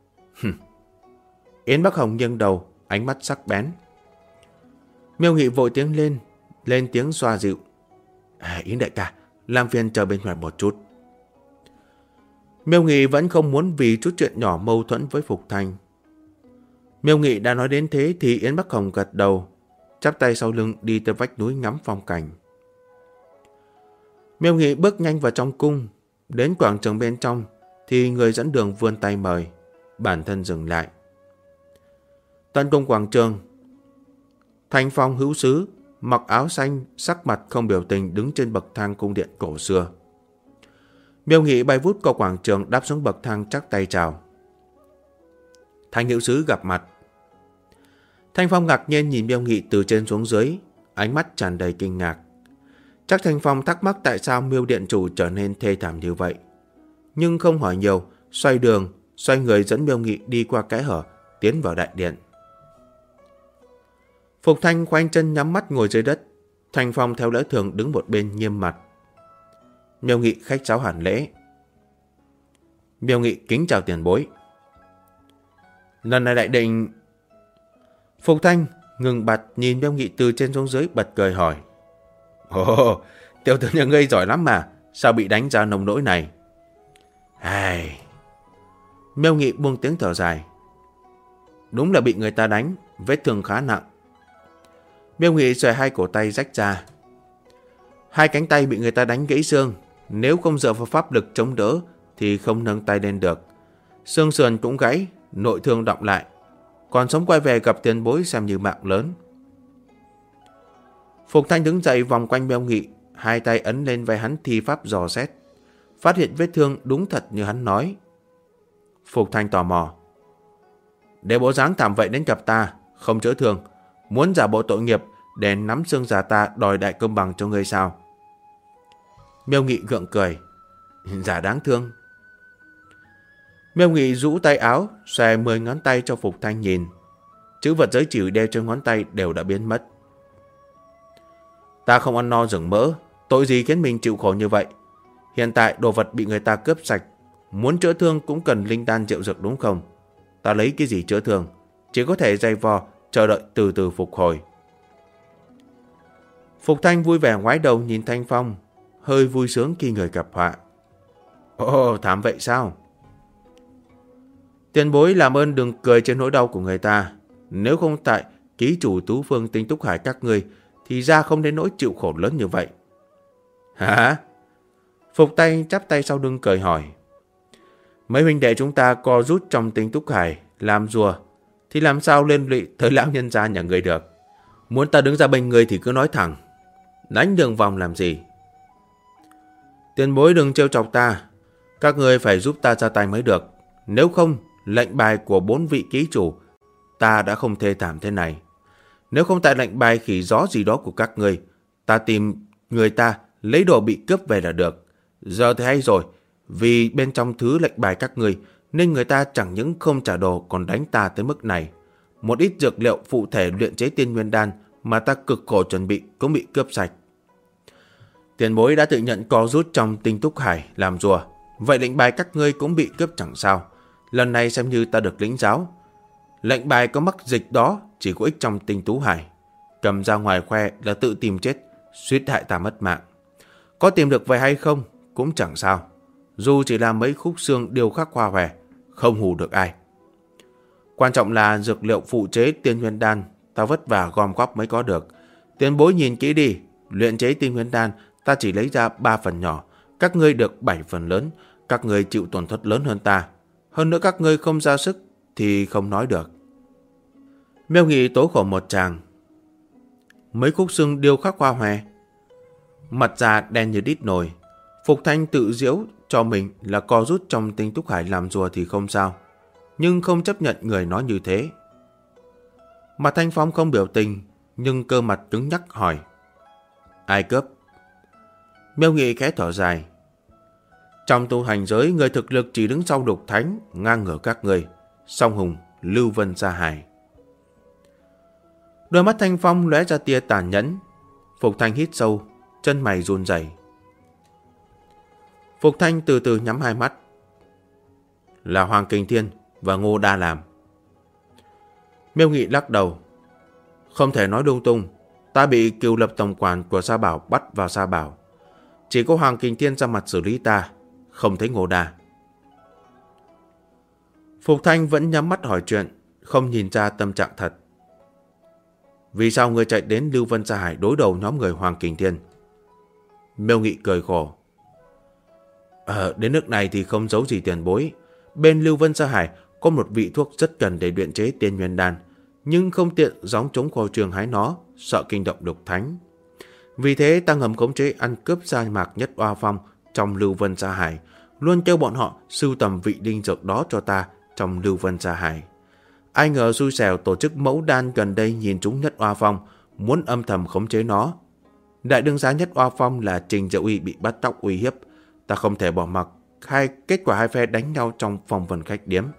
Yến Bắc Hồng nghiêng đầu, ánh mắt sắc bén. Miêu Nghị vội tiếng lên tiếng xoa dịu. Yến đại ca, làm phiền chờ bên ngoài một chút. Miêu Nghị vẫn không muốn vì chút chuyện nhỏ mâu thuẫn với Phục Thanh. Miêu Nghị đã nói đến thế thì Yến Bắc Hồng gật đầu, chắp tay sau lưng đi tới vách núi ngắm phong cảnh. Miêu Nghị bước nhanh vào trong cung, đến quảng trường bên trong thì người dẫn đường vươn tay mời, bản thân dừng lại. Tận cùng quảng trường, Thanh Phong hữu sứ mặc áo xanh, sắc mặt không biểu tình đứng trên bậc thang cung điện cổ xưa. Miêu Nghị bay vút qua quảng trường, đáp xuống bậc thang chắp tay chào. Thanh hữu sứ gặp mặt. Thanh Phong ngạc nhiên nhìn Miêu Nghị từ trên xuống dưới, ánh mắt tràn đầy kinh ngạc. Chắc Thanh Phong thắc mắc tại sao Miêu điện chủ trở nên thê thảm như vậy, nhưng không hỏi nhiều, xoay người dẫn Miêu Nghị đi qua kẽ hở, tiến vào đại điện. Phục Thanh khoanh chân nhắm mắt ngồi dưới đất. Thanh Phong theo lẽ thường đứng một bên nghiêm mặt. Miêu Nghị khách sáo hẳn lễ. Miêu Nghị kính chào tiền bối. Lần này đại định... Phục Thanh ngừng bặt nhìn Miêu Nghị từ trên xuống dưới, bật cười hỏi. Ồ, tiểu tử nhà ngươi giỏi lắm mà, sao bị đánh ra nông nỗi này? Miêu Nghị buông tiếng thở dài. Đúng là bị người ta đánh, vết thương khá nặng. Miêu Nghị xòe hai cổ tay rách ra. Hai cánh tay bị người ta đánh gãy xương, nếu không dựa vào pháp lực chống đỡ thì không nâng tay lên được. Xương sườn cũng gãy, nội thương đọng lại. Còn sống quay về gặp tiền bối xem như mạng lớn. Phục Thanh đứng dậy vòng quanh Miêu Nghị, hai tay ấn lên vai hắn thi pháp dò xét. Phát hiện vết thương đúng thật như hắn nói. Phục Thanh tò mò. Để bộ dáng thảm vậy đến gặp ta, không chữa thương, muốn giả bộ tội nghiệp để nắm xương già ta đòi đại công bằng cho ngươi sao? Miêu Nghị gượng cười. Giả đáng thương. Miêu Nghị rũ tay áo, xòe 10 ngón tay cho Phục Thanh nhìn. Chữ vật giới chỉ đeo trên ngón tay đều đã biến mất. Ta không ăn no rừng mỡ, tội gì khiến mình chịu khổ như vậy? Hiện tại đồ vật bị người ta cướp sạch, muốn chữa thương cũng cần linh đan rượu dược đúng không? Ta lấy cái gì chữa thương? Chỉ có thể dày vò, chờ đợi từ từ phục hồi. Phục Thanh vui vẻ ngoái đầu nhìn Thanh Phong, hơi vui sướng khi người gặp họa. Ồ, thảm vậy sao? Tiền bối làm ơn đừng cười trên nỗi đau của người ta. Nếu không tại ký chủ Tú Phương Tinh Túc Hải các ngươi thì ra không đến nỗi chịu khổ lớn như vậy. Hả? Phục Thanh chắp tay sau lưng cười hỏi. Mấy huynh đệ chúng ta co rút trong Tinh Túc Hải làm rùa thì làm sao liên lụy tới lão nhân gia nhà người được? Muốn ta đứng ra bên người thì cứ nói thẳng, đánh đường vòng làm gì? Tiền bối đừng trêu chọc ta, các người phải giúp ta ra tay mới được. Nếu không, lệnh bài của 4 vị ký chủ ta đã không thê thảm thế này. Nếu không tại lệnh bài khỉ gió gì đó của các người, ta tìm người ta lấy đồ bị cướp về là được. Giờ thì hay rồi, vì bên trong thứ lệnh bài các người nên người ta chẳng những không trả đồ còn đánh ta tới mức này. Một ít dược liệu phụ thể luyện chế tiên nguyên đan mà ta cực khổ chuẩn bị cũng bị cướp sạch. Tiền bối đã tự nhận co rút trong Tinh Túc Hải làm rùa, Vậy lệnh bài các ngươi cũng bị cướp chẳng sao. Lần này xem như ta được lĩnh giáo. Lệnh bài có mắc dịch đó chỉ có ích trong Tinh Tú Hải. Cầm ra ngoài khoe là tự tìm chết, suýt hại ta mất mạng. Có tìm được về hay không cũng chẳng sao. Dù chỉ là mấy khúc xương điêu khắc hoa hòe, không hù được ai. Quan trọng là dược liệu phụ chế Tiên Nguyên Đan ta vất vả gom góp mới có được. Tiền bối nhìn kỹ đi, luyện chế Tiên Nguyên Đan ta chỉ lấy ra 3 phần nhỏ, các ngươi được 7 phần lớn, các ngươi chịu tổn thất lớn hơn ta. Hơn nữa các ngươi không ra sức thì không nói được. Miêu Nghị tố khổ một tràng. Mấy khúc xương điêu khắc hoa hòe, mặt da đen như đít nồi. Phục Thanh tự giễu cho mình là co rút trong Tinh Túc Hải làm rùa thì không sao, nhưng không chấp nhận người nói như thế. Mặt Thanh Phong không biểu tình, nhưng cơ mặt cứng nhắc hỏi: ai cướp? Miêu Nghị khẽ thở dài. Trong tu hành giới, người thực lực chỉ đứng sau Lục Thánh, ngang ngửa các người, Song Hùng, Lưu Vân Gia Hải. Đôi mắt Thanh Phong lóe ra tia tàn nhẫn. Phục Thanh hít sâu, chân mày run rẩy. Phục Thanh từ từ nhắm hai mắt. Là Hoàng Kình Thiên và Ngô Đa làm. Miêu Nghị lắc đầu. Không thể nói lung tung. Ta bị Cửu Lập tổng quản của Sa Bảo bắt vào Sa Bảo. Chỉ có Hoàng Kình Thiên ra mặt xử lý ta, không thấy Ngô Đa. Phục Thanh vẫn nhắm mắt hỏi chuyện, không nhìn ra tâm trạng thật. Vì sao ngươi chạy đến Lưu Vân Gia Hải đối đầu nhóm người Hoàng Kình Thiên? Miêu Nghị cười khổ. Đến nước này thì không giấu gì tiền bối. Bên Lưu Vân Gia Hải có một vị thuốc rất cần để luyện chế Tiên Nguyên Đan, nhưng không tiện gióng trống khoa trường hái nó, sợ kinh động Lục Thánh. Vì thế ta ngầm khống chế ăn cướp sa mạc Nhất Oa Phong trong Lưu Vân Gia Hải, luôn kêu bọn họ sưu tầm vị linh dược đó cho ta trong Lưu Vân Gia Hải. Ai ngờ xui xẻo tổ chức mẫu đan gần đây nhìn trúng Nhất Oa Phong, muốn âm thầm khống chế nó. Đại đương giá Nhất Oa Phong là Trình Diệu Uy bị bắt cóc uy hiếp, ta không thể bỏ mặc. Kết quả hai phe đánh nhau trong phòng vần khách điếm.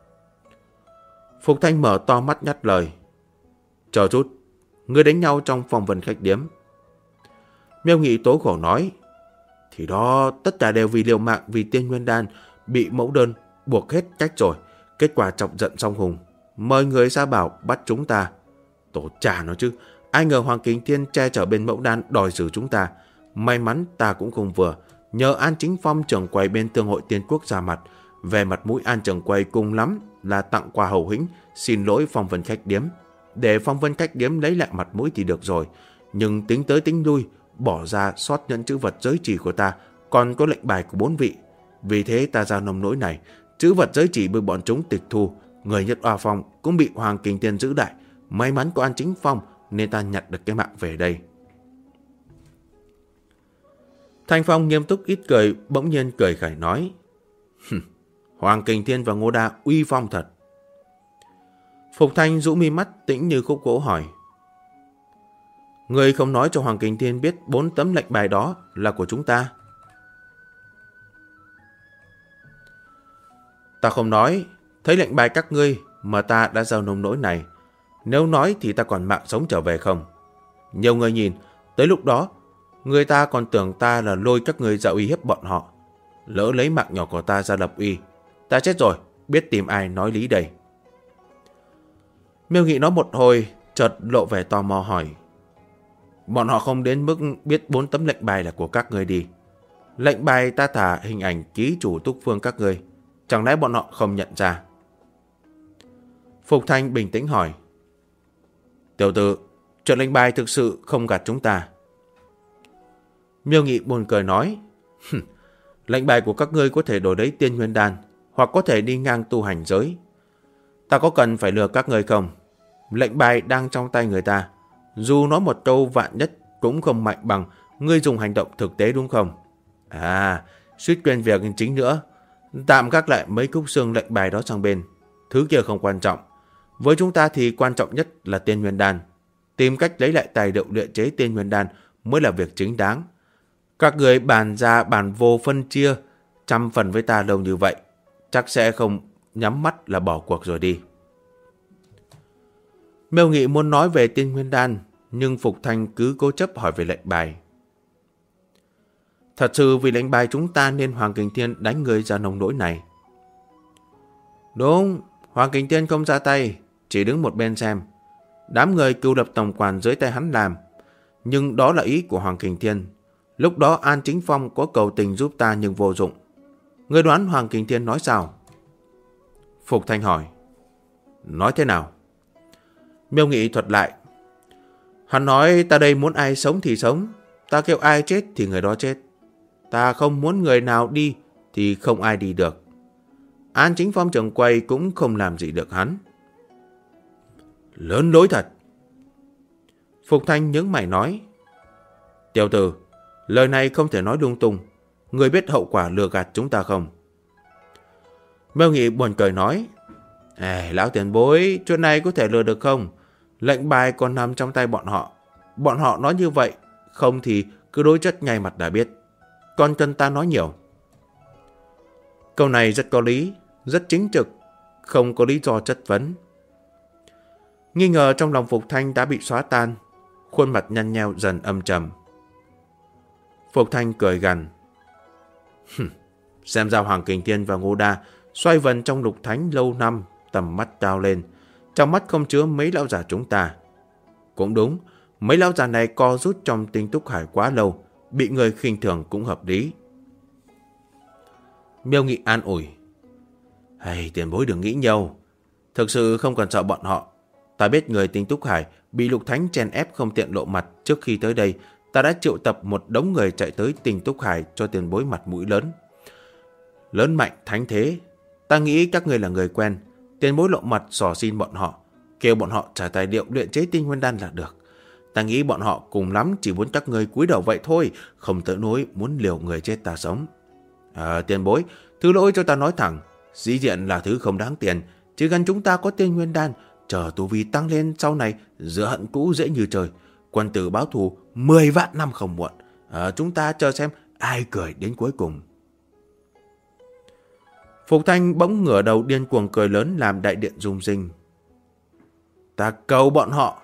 Phục Thanh mở to mắt nhắt lời. Chờ chút, ngươi đánh nhau trong phòng vần khách điếm? Miêu Nghị tố khổ nói. Thì đó, tất cả đều vì liều mạng vì Tiên Nguyên Đan, bị mẫu đơn buộc hết cách rồi. Kết quả chọc giận Song Hùng, mời người Sa Bảo bắt chúng ta. Tổ trả nó chứ, ai ngờ Hoàng Kính Thiên che chở bên mẫu đan đòi xử chúng ta. May mắn ta cũng không vừa, nhờ An Chính Phong trưởng quầy bên Tương hội Tiên Quốc ra mặt. Về mặt mũi An trưởng quầy cùng lắm là tặng quà hậu hĩnh, xin lỗi Phong Vân Khách Điếm. Để Phong Vân Khách Điếm lấy lại mặt mũi thì được rồi. Nhưng tính tới tính lui, bỏ ra sót nhẫn chữ vật giới chỉ của ta, còn có lệnh bài của 4 vị. Vì thế ta giao nông nỗi này, chữ vật giới chỉ bị bọn chúng tịch thu, người Nhất Oa Phong cũng bị Hoàng Kình Thiên giữ lại. May mắn có An Chính Phong nên ta nhặt được cái mạng về đây. Thanh Phong nghiêm túc ít cười, bỗng nhiên cười khẩy nói. Hoàng Kình Thiên và Ngô Đa uy phong thật. Phục Thanh rũ mi mắt tĩnh như khúc gỗ hỏi. Người không nói cho Hoàng Kình Thiên biết 4 tấm lệnh bài đó là của chúng ta? Ta không nói, thấy lệnh bài các ngươi mà ta đã giao nông nỗi này. Nếu nói thì ta còn mạng sống trở về không? Nhiều người nhìn, tới lúc đó, người ta còn tưởng ta là lôi các ngươi ra uy hiếp bọn họ. Lỡ lấy mạng nhỏ của ta ra lập uy, ta chết rồi, biết tìm ai nói lý đây. Miêu Nghị nói một hồi, chợt lộ vẻ tò mò hỏi. Bọn họ không đến mức biết 4 tấm lệnh bài là của các ngươi đi. Lệnh bài ta thả hình ảnh ký chủ túc phương các ngươi, chẳng lẽ bọn họ không nhận ra? Phục Thanh bình tĩnh hỏi. Tiểu tử, chuyện lệnh bài thực sự không gạt chúng ta. Miêu Nghị buồn cười nói. Lệnh bài của các ngươi có thể đổi lấy Tiên Nguyên Đan, hoặc có thể đi ngang tu hành giới. Ta có cần phải lừa các ngươi không? Lệnh bài đang trong tay người ta, dù nói một câu vạn nhất cũng không mạnh bằng ngươi dùng hành động thực tế, đúng không? Suýt quên việc chính nữa. Tạm gác lại mấy khúc xương lệnh bài đó sang bên. Thứ kia không quan trọng. Với chúng ta thì quan trọng nhất là Tiên Nguyên Đan. Tìm cách lấy lại tài liệu luyện chế Tiên Nguyên Đan mới là việc chính đáng. Các người bàn ra bàn vô phân chia 100 phần với ta lâu như vậy, chắc sẽ không nhắm mắt là bỏ cuộc rồi đi. Miêu Nghị muốn nói về Tiên Nguyên Đan, nhưng Phục Thanh cứ cố chấp hỏi về lệnh bài. Thật sự vì lệnh bài chúng ta nên Hoàng Kình Thiên đánh người ra nông nỗi này. Đúng, Hoàng Kình Thiên không ra tay, chỉ đứng một bên xem. Đám người cưu lập tổng quản dưới tay hắn làm. Nhưng đó là ý của Hoàng Kình Thiên. Lúc đó An Chính Phong có cầu tình giúp ta nhưng vô dụng. Ngươi đoán Hoàng Kình Thiên nói sao? Phục Thanh hỏi. Nói thế nào? Miêu Nghị thuật lại. Hắn nói ta đây muốn ai sống thì sống, ta kêu ai chết thì người đó chết. Ta không muốn người nào đi thì không ai đi được. An Chính Phong trưởng quầy cũng không làm gì được hắn. Lớn lối thật. Phục Thanh nhướng mày nói. Tiểu tử, lời này không thể nói lung tung. Người biết hậu quả lừa gạt chúng ta không? Miêu Nghị buồn cười nói. Lão tiền bối, chuyện này có thể lừa được không? Lệnh bài còn nằm trong tay bọn họ. Bọn họ nói như vậy, không thì cứ đối chất ngay mặt đã biết. Còn cần ta nói nhiều. Câu này rất có lý, rất chính trực, không có lý do chất vấn. Nghi ngờ trong lòng Phục Thanh đã bị xóa tan, khuôn mặt nhăn nheo dần âm trầm. Phục Thanh cười gằn. Xem ra Hoàng Kình Thiên và Ngô Đa xoay vần trong lục thánh lâu năm, tầm mắt cao lên, trong mắt không chứa mấy lão già chúng ta. Cũng đúng, mấy lão già này co rút trong Tinh Túc Hải quá lâu, bị người khinh thường cũng hợp lý. Miêu Nghị an ủi. Tiền bối đừng nghĩ nhiều, thực sự không cần sợ bọn họ. Ta biết người Tinh Túc Hải bị lục thánh chèn ép không tiện lộ mặt. Trước khi tới đây, ta đã triệu tập một đống người chạy tới Tinh Túc Hải cho tiền bối mặt mũi lớn. Lớn mạnh thánh thế, ta nghĩ các người là người quen. Tiền bối lộ mặt xỏ xin bọn họ, kêu bọn họ trả tài liệu luyện chế tinh nguyên đan là được. Ta nghĩ bọn họ cùng lắm chỉ muốn các người cúi đầu vậy thôi, không tới nỗi muốn liều người chết ta sống. Tiền bối, thứ lỗi cho ta nói thẳng, dĩ diện là thứ không đáng tiền, chỉ cần chúng ta có tinh nguyên đan, chờ tu vi tăng lên sau này, giữa hận cũ dễ như trời. Quân tử báo thù 10 vạn năm không muộn. Chúng ta chờ xem ai cười đến cuối cùng. Phục Thanh bỗng ngửa đầu điên cuồng cười lớn làm đại điện rung rinh. Ta cầu bọn họ.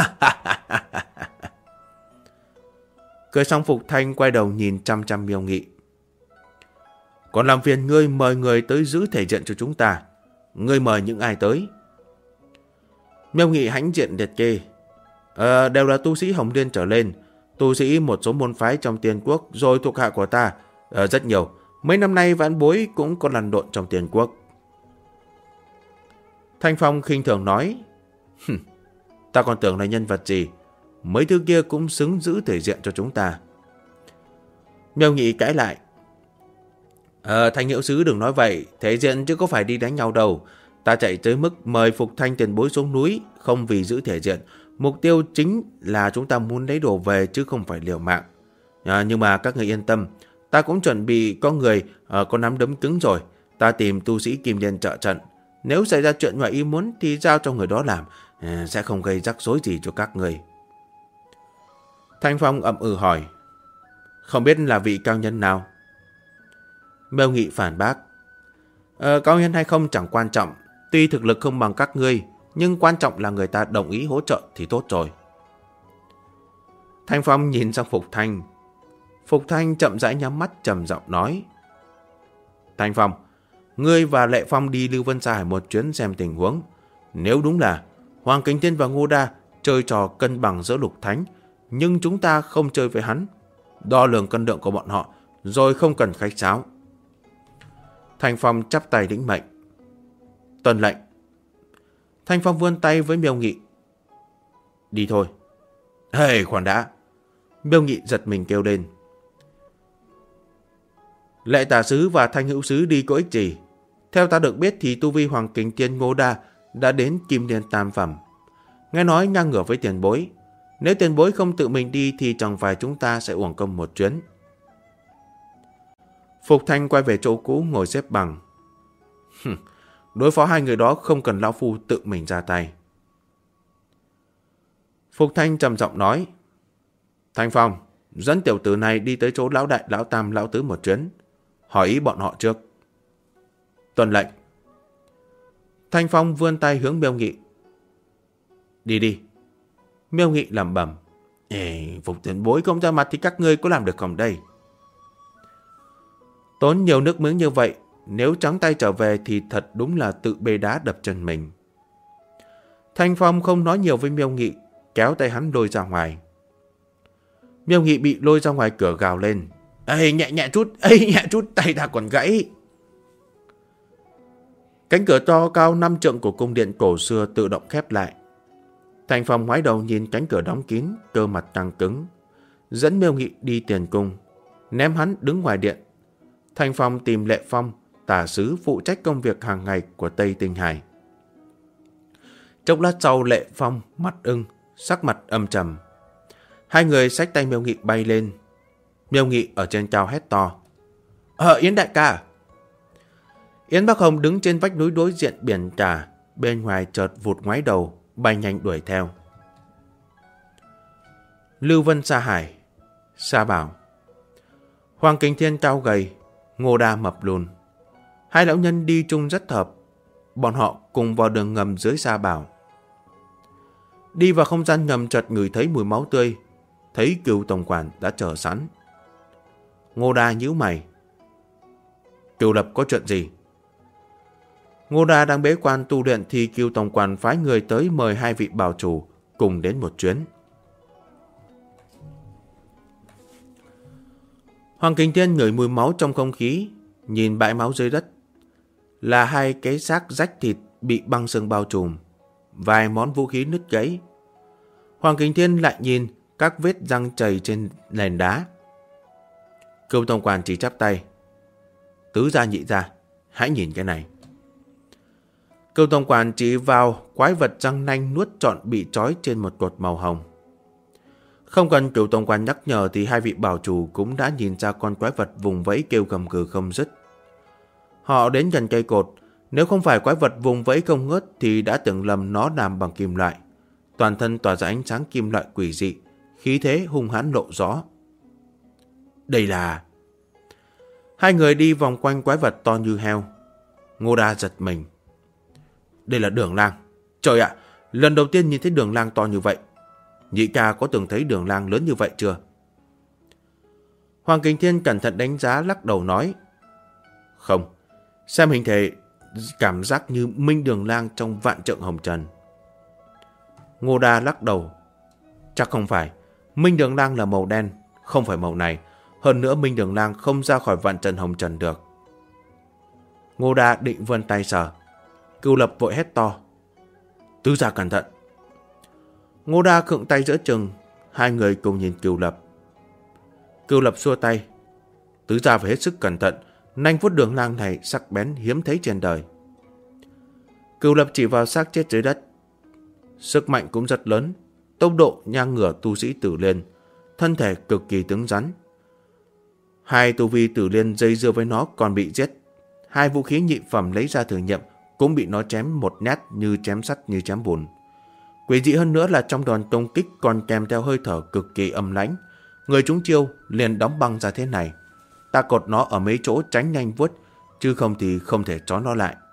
Cười xong Phục Thanh quay đầu nhìn chăm chăm Miêu Nghị. Còn làm phiền ngươi mời người tới giữ thể diện cho chúng ta. Ngươi mời những ai tới? Miêu Nghị hãnh diện liệt kê. Đều là tu sĩ Hồng Liên trở lên, tu sĩ một số môn phái trong Tiên Quốc rồi thuộc hạ của ta. Rất nhiều. Mấy năm nay vãn bối cũng có lăn lộn trong Tiên Quốc. Thanh Phong khinh thường nói. Ta còn tưởng là nhân vật gì, mấy thứ kia cũng xứng giữ thể diện cho chúng ta. Miêu Nghị cãi lại. Thanh hiệu sứ đừng nói vậy, thể diện chứ có phải đi đánh nhau đâu. Ta chạy tới mức mời Phục Thanh tiền bối xuống núi, không vì giữ thể diện. Mục tiêu chính là chúng ta muốn lấy đồ về chứ không phải liều mạng. Nhưng mà các người yên tâm, ta cũng chuẩn bị có người có nắm đấm cứng rồi. Ta tìm tu sĩ Kim Liên trợ trận. Nếu xảy ra chuyện ngoài ý muốn thì giao cho người đó làm, sẽ không gây rắc rối gì cho các người. Thanh Phong ậm ừ hỏi. Không biết là vị cao nhân nào? Miêu Nghị phản bác. Cao nhân hay không chẳng quan trọng. Tuy thực lực không bằng các ngươi, nhưng quan trọng là người ta đồng ý hỗ trợ thì tốt rồi. Thanh Phong nhìn sang Phục Thanh. Phục Thanh chậm rãi nhắm mắt trầm giọng nói. Thanh Phong, ngươi và Lệ Phong đi Lưu Vân Sa Hải một chuyến xem tình huống. Nếu đúng là Hoàng Kình Thiên và Ngô Đa chơi trò cân bằng giữa lục thánh, nhưng chúng ta không chơi với hắn, đo lường cân lượng của bọn họ, rồi không cần khách sáo. Thanh Phong chắp tay lĩnh mệnh. Tuân lệnh. Thanh Phong vươn tay với Miêu Nghị. Đi thôi. Khoan đã. Miêu Nghị giật mình kêu lên. Lệ tả sứ và Thanh hữu sứ đi có ích gì? Theo ta được biết thì tu vi Hoàng Kình Thiên Ngô Đa đã đến Kim Liên tam phẩm. Nghe nói ngang ngửa với tiền bối. Nếu tiền bối không tự mình đi thì chẳng phải chúng ta sẽ uổng công một chuyến. Phục Thanh quay về chỗ cũ ngồi xếp bằng. Đối phó hai người đó không cần lão phu tự mình ra tay. Phục Thanh trầm giọng nói. Thanh Phong, dẫn tiểu tử này đi tới chỗ lão đại, lão tam, lão tứ một chuyến. Hỏi ý bọn họ trước. Tuân lệnh. Thanh Phong vươn tay hướng Miêu Nghị. Đi đi. Miêu Nghị lẩm bẩm. Phục tiền bối không ra mặt thì các ngươi có làm được không đây? Tốn nhiều nước miếng như vậy, nếu trắng tay trở về thì thật đúng là tự bê đá đập chân mình. Thanh Phong không nói nhiều với Miêu Nghị, kéo tay hắn lôi ra ngoài. Miêu Nghị bị lôi ra ngoài cửa gào lên. Ê nhẹ chút, tay ta còn gãy. Cánh cửa to cao 5 trượng của cung điện cổ xưa tự động khép lại. Thanh Phong ngoái đầu nhìn cánh cửa đóng kín, cơ mặt căng cứng. Dẫn Miêu Nghị đi tiền cung, ném hắn đứng ngoài điện. Thanh Phong tìm Lệ Phong, tả sứ phụ trách công việc hàng ngày của Tây Tinh Hải. Chốc lát sau, Lệ Phong mặt ưng, sắc mặt âm trầm. Hai người xách tay Miêu Nghị bay lên. Miêu Nghị ở trên cao hét to. Yến đại ca! Yến Bắc Hồng đứng trên vách núi đối diện biển cả, bên ngoài chợt vụt ngoái đầu, bay nhanh đuổi theo. Lưu Vân Sa Hải, Sa Bảo, Hoàng Kính Thiên cao gầy, Ngô Đa mập lùn. Hai lão nhân đi chung rất hợp. Bọn họ cùng vào đường ngầm dưới Sa Bảo. Đi vào không gian ngầm chợt ngửi thấy mùi máu tươi, thấy Cửu tổng quản đã chờ sẵn. Ngô Đa nhíu mày. Cửu Lập có chuyện gì? Ngô Đa đang bế quan tu luyện thì Cửu tổng quản phái người tới mời hai vị bảo chủ cùng đến một chuyến. Hoàng Kính Thiên ngửi mùi máu trong không khí, nhìn bãi máu dưới đất. Là hai cái xác rách thịt bị băng xương bao trùm, vài món vũ khí nứt gãy. Hoàng Kính Thiên lại nhìn các vết răng chày trên nền đá. Cửu tổng quản chỉ chắp tay. Tứ gia nhị gia, hãy nhìn cái này. Cửu tổng quản chỉ vào quái vật răng nanh nuốt trọn bị trói trên một cột màu hồng. Không cần Cửu tổng quản nhắc nhở thì hai vị bảo chủ cũng đã nhìn ra con quái vật vùng vẫy kêu gầm gừ không dứt. Họ đến gần cây cột, nếu không phải quái vật vùng vẫy không ngớt thì đã tưởng lầm nó làm bằng kim loại. Toàn thân tỏa ra ánh sáng kim loại quỷ dị, khí thế hung hãn lộ rõ. Đây là... Hai người đi vòng quanh quái vật to như heo. Ngô Đa giật mình. Đây là đường lang. Trời ạ, lần đầu tiên nhìn thấy đường lang to như vậy. Nhị ca có từng thấy đường lang lớn như vậy chưa? Hoàng Kính Thiên cẩn thận đánh giá, lắc đầu nói. Không, xem hình thể cảm giác như Minh Đường Lang trong Vạn Trượng Hồng Trần. Ngô Đa lắc đầu. Chắc không phải, Minh Đường Lang là màu đen, không phải màu này. Hơn nữa Minh Đường Lang không ra khỏi Vạn Trần Hồng Trần được. Ngô Đa định vươn tay sờ. Cửu Lập vội hét to. Tứ gia cẩn thận. Ngô Đa khựng tay giữa chừng, hai người cùng nhìn Cửu Lập. Cửu Lập xua tay. Tứ gia phải hết sức cẩn thận, nanh vuốt đường lang này sắc bén hiếm thấy trên đời. Cửu Lập chỉ vào xác chết dưới đất. Sức mạnh cũng rất lớn, tốc độ ngang ngửa tu sĩ Tử Liên, thân thể cực kỳ cứng rắn. Hai tu vi Tử Liên dây dưa với nó còn bị giết. Hai vũ khí nhị phẩm lấy ra thử nghiệm cũng bị nó chém một nhát như chém sắt như chém bùn. Quỷ dị hơn nữa là trong đòn công kích còn kèm theo hơi thở cực kỳ âm lãnh. Người trúng chiêu liền đóng băng ra thế này. Ta cột nó ở mấy chỗ tránh nhanh vuốt, chứ không thì không thể trói nó lại.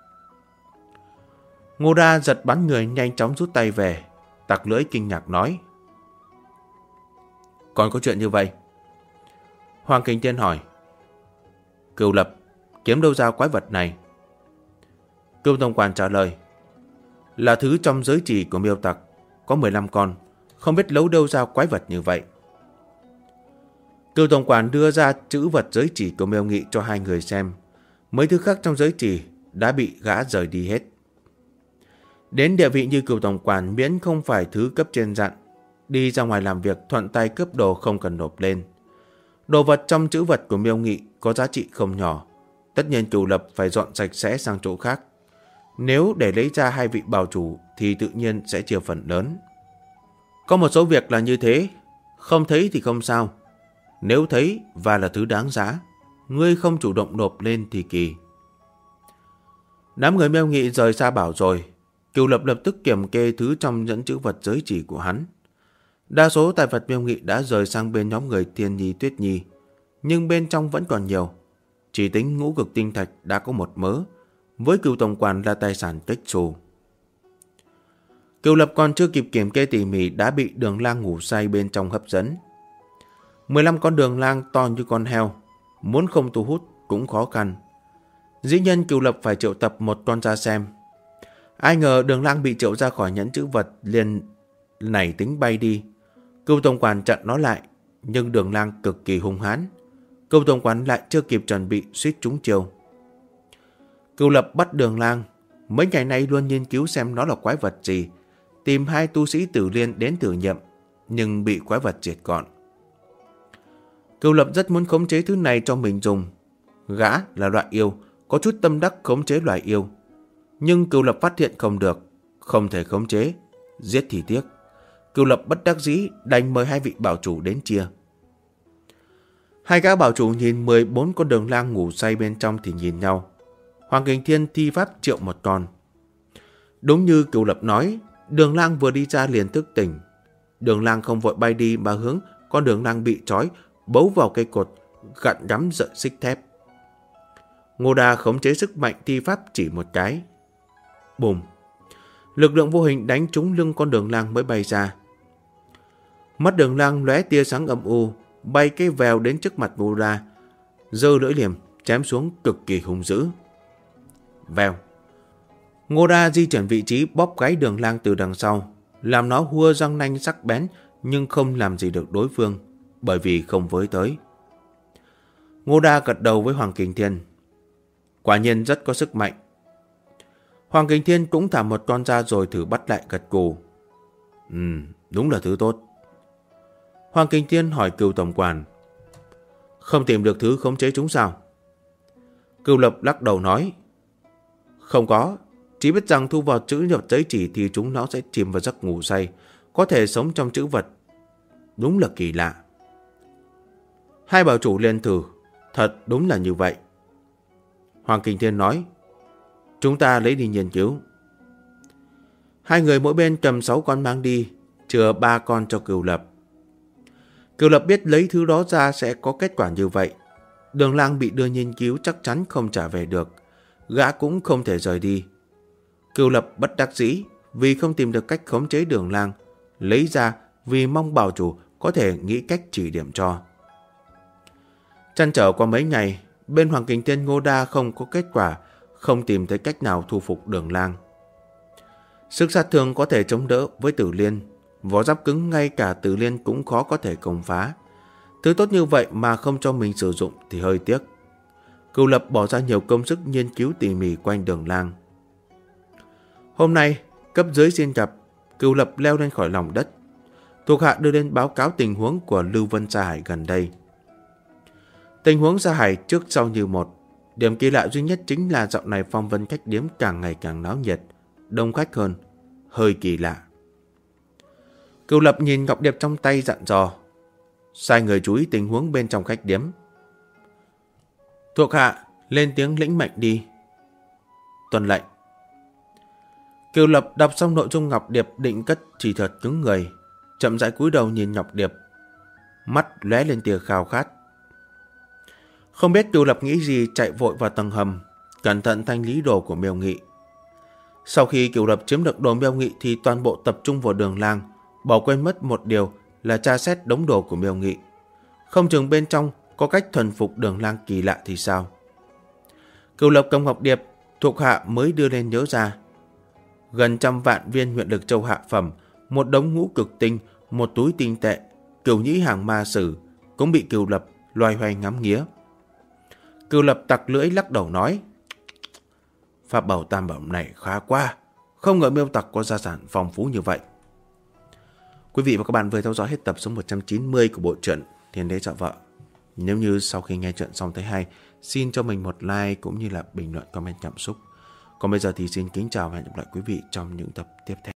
Ngô Đa giật bắn người nhanh chóng rút tay về, tặc lưỡi kinh ngạc nói. Còn có chuyện như vậy? Hoàng Kính Thiên hỏi. Cửu Lập, kiếm đâu ra quái vật này? Cửu tổng quản trả lời. Là thứ trong giới chỉ của Miêu tặc, có 15 con, không biết lấu đâu ra quái vật như vậy. Cửu tổng quản đưa ra chữ vật giới chỉ của Miêu Nghị cho hai người xem. Mấy thứ khác trong giới chỉ đã bị gã rời đi hết. Đến địa vị như Cửu tổng quản miễn không phải thứ cấp trên dặn, đi ra ngoài làm việc thuận tay cướp đồ không cần nộp lên. Đồ vật trong chữ vật của Miêu Nghị có giá trị không nhỏ. Tất nhiên Cửu Lập phải dọn sạch sẽ sang chỗ khác. Nếu để lấy ra hai vị bảo chủ thì tự nhiên sẽ chia phần lớn. Có một số việc là như thế, không thấy thì không sao. Nếu thấy và là thứ đáng giá, ngươi không chủ động nộp lên thì kỳ. Đám người Miêu Nghị rời Sa Bảo rồi. Cửu Lập lập tức kiểm kê thứ trong nhẫn chữ vật giới chỉ của hắn. Đa số tài vật Miêu Nghị đã rời sang bên nhóm người Thiên Nhi Tuyết Nhi, nhưng bên trong vẫn còn nhiều. Chỉ tính ngũ cực tinh thạch đã có một mớ, với Cửu tổng quản là tài sản cách xù. Cửu Lập còn chưa kịp kiểm kê tỉ mỉ đã bị đường lang ngủ say bên trong hấp dẫn. 15 con đường lang to như con heo, muốn không thu hút cũng khó khăn. Dĩ nhiên Cửu Lập phải triệu tập một con ra xem. Ai ngờ Đường Lang bị triệu ra khỏi nhẫn chữ vật liền nảy tính bay đi. Cưu tổng quản chặn nó lại, nhưng Đường Lang cực kỳ hung hãn. Cưu tổng quản lại chưa kịp chuẩn bị suýt trúng chiêu. Cửu Lập bắt Đường Lang, mấy ngày nay luôn nghiên cứu xem nó là quái vật gì, tìm 2 tu sĩ Tử Liên đến thử nghiệm, nhưng bị quái vật diệt gọn. Cửu Lập rất muốn khống chế thứ này cho mình dùng. Gã là loại yêu, có chút tâm đắc khống chế loài yêu. Nhưng Cửu Lập phát hiện không được, không thể khống chế, giết thì tiếc. Cửu Lập bất đắc dĩ đành mời 2 vị bảo chủ đến chia. 2 gã bảo chủ nhìn 14 con Đường Lang ngủ say bên trong thì nhìn nhau. Hoàng Kình Thiên thi pháp triệu một con. Đúng như Cửu Lập nói, Đường Lang vừa đi ra liền thức tỉnh. Đường Lang không vội bay đi mà hướng con Đường Lang bị trói bấu vào cây cột, gặn nhắm sợi xích thép. Ngô Đa khống chế sức mạnh thi pháp chỉ một cái. Bùm! Lực lượng vô hình đánh trúng lưng con Đường Lang mới bay ra. Mắt Đường Lang lóe tia sáng âm u, bay cái vèo đến trước mặt Ngô Đa, giơ lưỡi liềm chém xuống cực kỳ hung dữ. Vèo! Ngô Đa di chuyển vị trí bóp gáy Đường Lang từ đằng sau, làm nó hua răng nanh sắc bén nhưng không làm gì được đối phương, bởi vì không với tới. Ngô Đa gật đầu với Hoàng Kình Thiên. Quả nhiên rất có sức mạnh. Hoàng Kình Thiên cũng thả một con ra rồi thử bắt lại gật gù. Đúng là thứ tốt. Hoàng Kình Thiên hỏi Cửu tổng quản. Không tìm được thứ khống chế chúng sao? Cửu Lập lắc đầu nói. Không có, chỉ biết rằng thu vào chữ nhập giấy chỉ thì chúng nó sẽ chìm vào giấc ngủ say, có thể sống trong chữ vật. Đúng là kỳ lạ. 2 bảo chủ lên thử, thật đúng là như vậy. Hoàng Kình Thiên nói. Chúng ta lấy đi nghiên cứu. 2 người mỗi bên cầm 6 con mang đi, chừa 3 con cho Cửu Lập. Cửu Lập biết lấy thứ đó ra sẽ có kết quả như vậy. Đường Lang bị đưa nghiên cứu chắc chắn không trả về được, gã cũng không thể rời đi. Cửu Lập bất đắc dĩ vì không tìm được cách khống chế Đường Lang, lấy ra vì mong bảo chủ có thể nghĩ cách chỉ điểm cho. Trăn trở qua mấy ngày, bên Hoàng Kình Thiên Ngô Đa không có kết quả, không tìm thấy cách nào thu phục Đường Lang. Sức sát thương có thể chống đỡ với Tử Liên, vỏ giáp cứng ngay cả Tử Liên cũng khó có thể công phá. Thứ tốt như vậy mà không cho mình sử dụng thì hơi tiếc. Cửu Lập bỏ ra nhiều công sức nghiên cứu tỉ mỉ quanh Đường Lang. Hôm nay, cấp dưới xin gặp, Cửu Lập leo lên khỏi lòng đất. Thuộc hạ đưa lên báo cáo tình huống của Lưu Vân Sa Hải gần đây. Tình huống Sa Hải trước sau như một. Điểm kỳ lạ duy nhất chính là dạo này phong vân khách điếm càng ngày càng náo nhiệt, đông khách hơn, hơi kỳ lạ. Cửu Lập nhìn ngọc điệp trong tay dặn dò, sai người chú ý tình huống bên trong khách điếm. Thuộc hạ lên tiếng lĩnh mệnh đi. Tuân lệnh. Cửu Lập đọc xong nội dung ngọc điệp định cất chỉ thật cứng người, chậm rãi cúi đầu nhìn ngọc điệp, mắt lóe lên tia khao khát. Không biết Cửu Lập nghĩ gì chạy vội vào tầng hầm, cẩn thận thanh lý đồ của Miêu Nghị. Sau khi Cửu Lập chiếm được đồ Miêu Nghị thì toàn bộ tập trung vào Đường Lang, bỏ quên mất một điều là tra xét đống đồ của Miêu Nghị. Không chừng bên trong có cách thuần phục Đường Lang kỳ lạ thì sao? Cửu Lập cầm ngọc điệp, thuộc hạ mới đưa lên nhớ ra. Gần 100 vạn viên huyện lực châu hạ phẩm, một đống ngũ cực tinh, một túi tinh tệ, Cửu nhĩ hàng ma sử cũng bị Cửu Lập loay hoay ngắm nghía. Cửu Lập tặc lưỡi lắc đầu nói, pháp bảo tam bảo này khá quá, không ngờ Miêu tặc có gia sản phong phú như vậy. Quý vị và các bạn vừa theo dõi hết tập số 190 của bộ truyện Thiên Đế Dọa Vợ. Nếu như sau khi nghe chuyện xong thấy hay, xin cho mình một like cũng như là bình luận comment cảm xúc. Còn bây giờ thì xin kính chào và hẹn gặp lại quý vị trong những tập tiếp theo.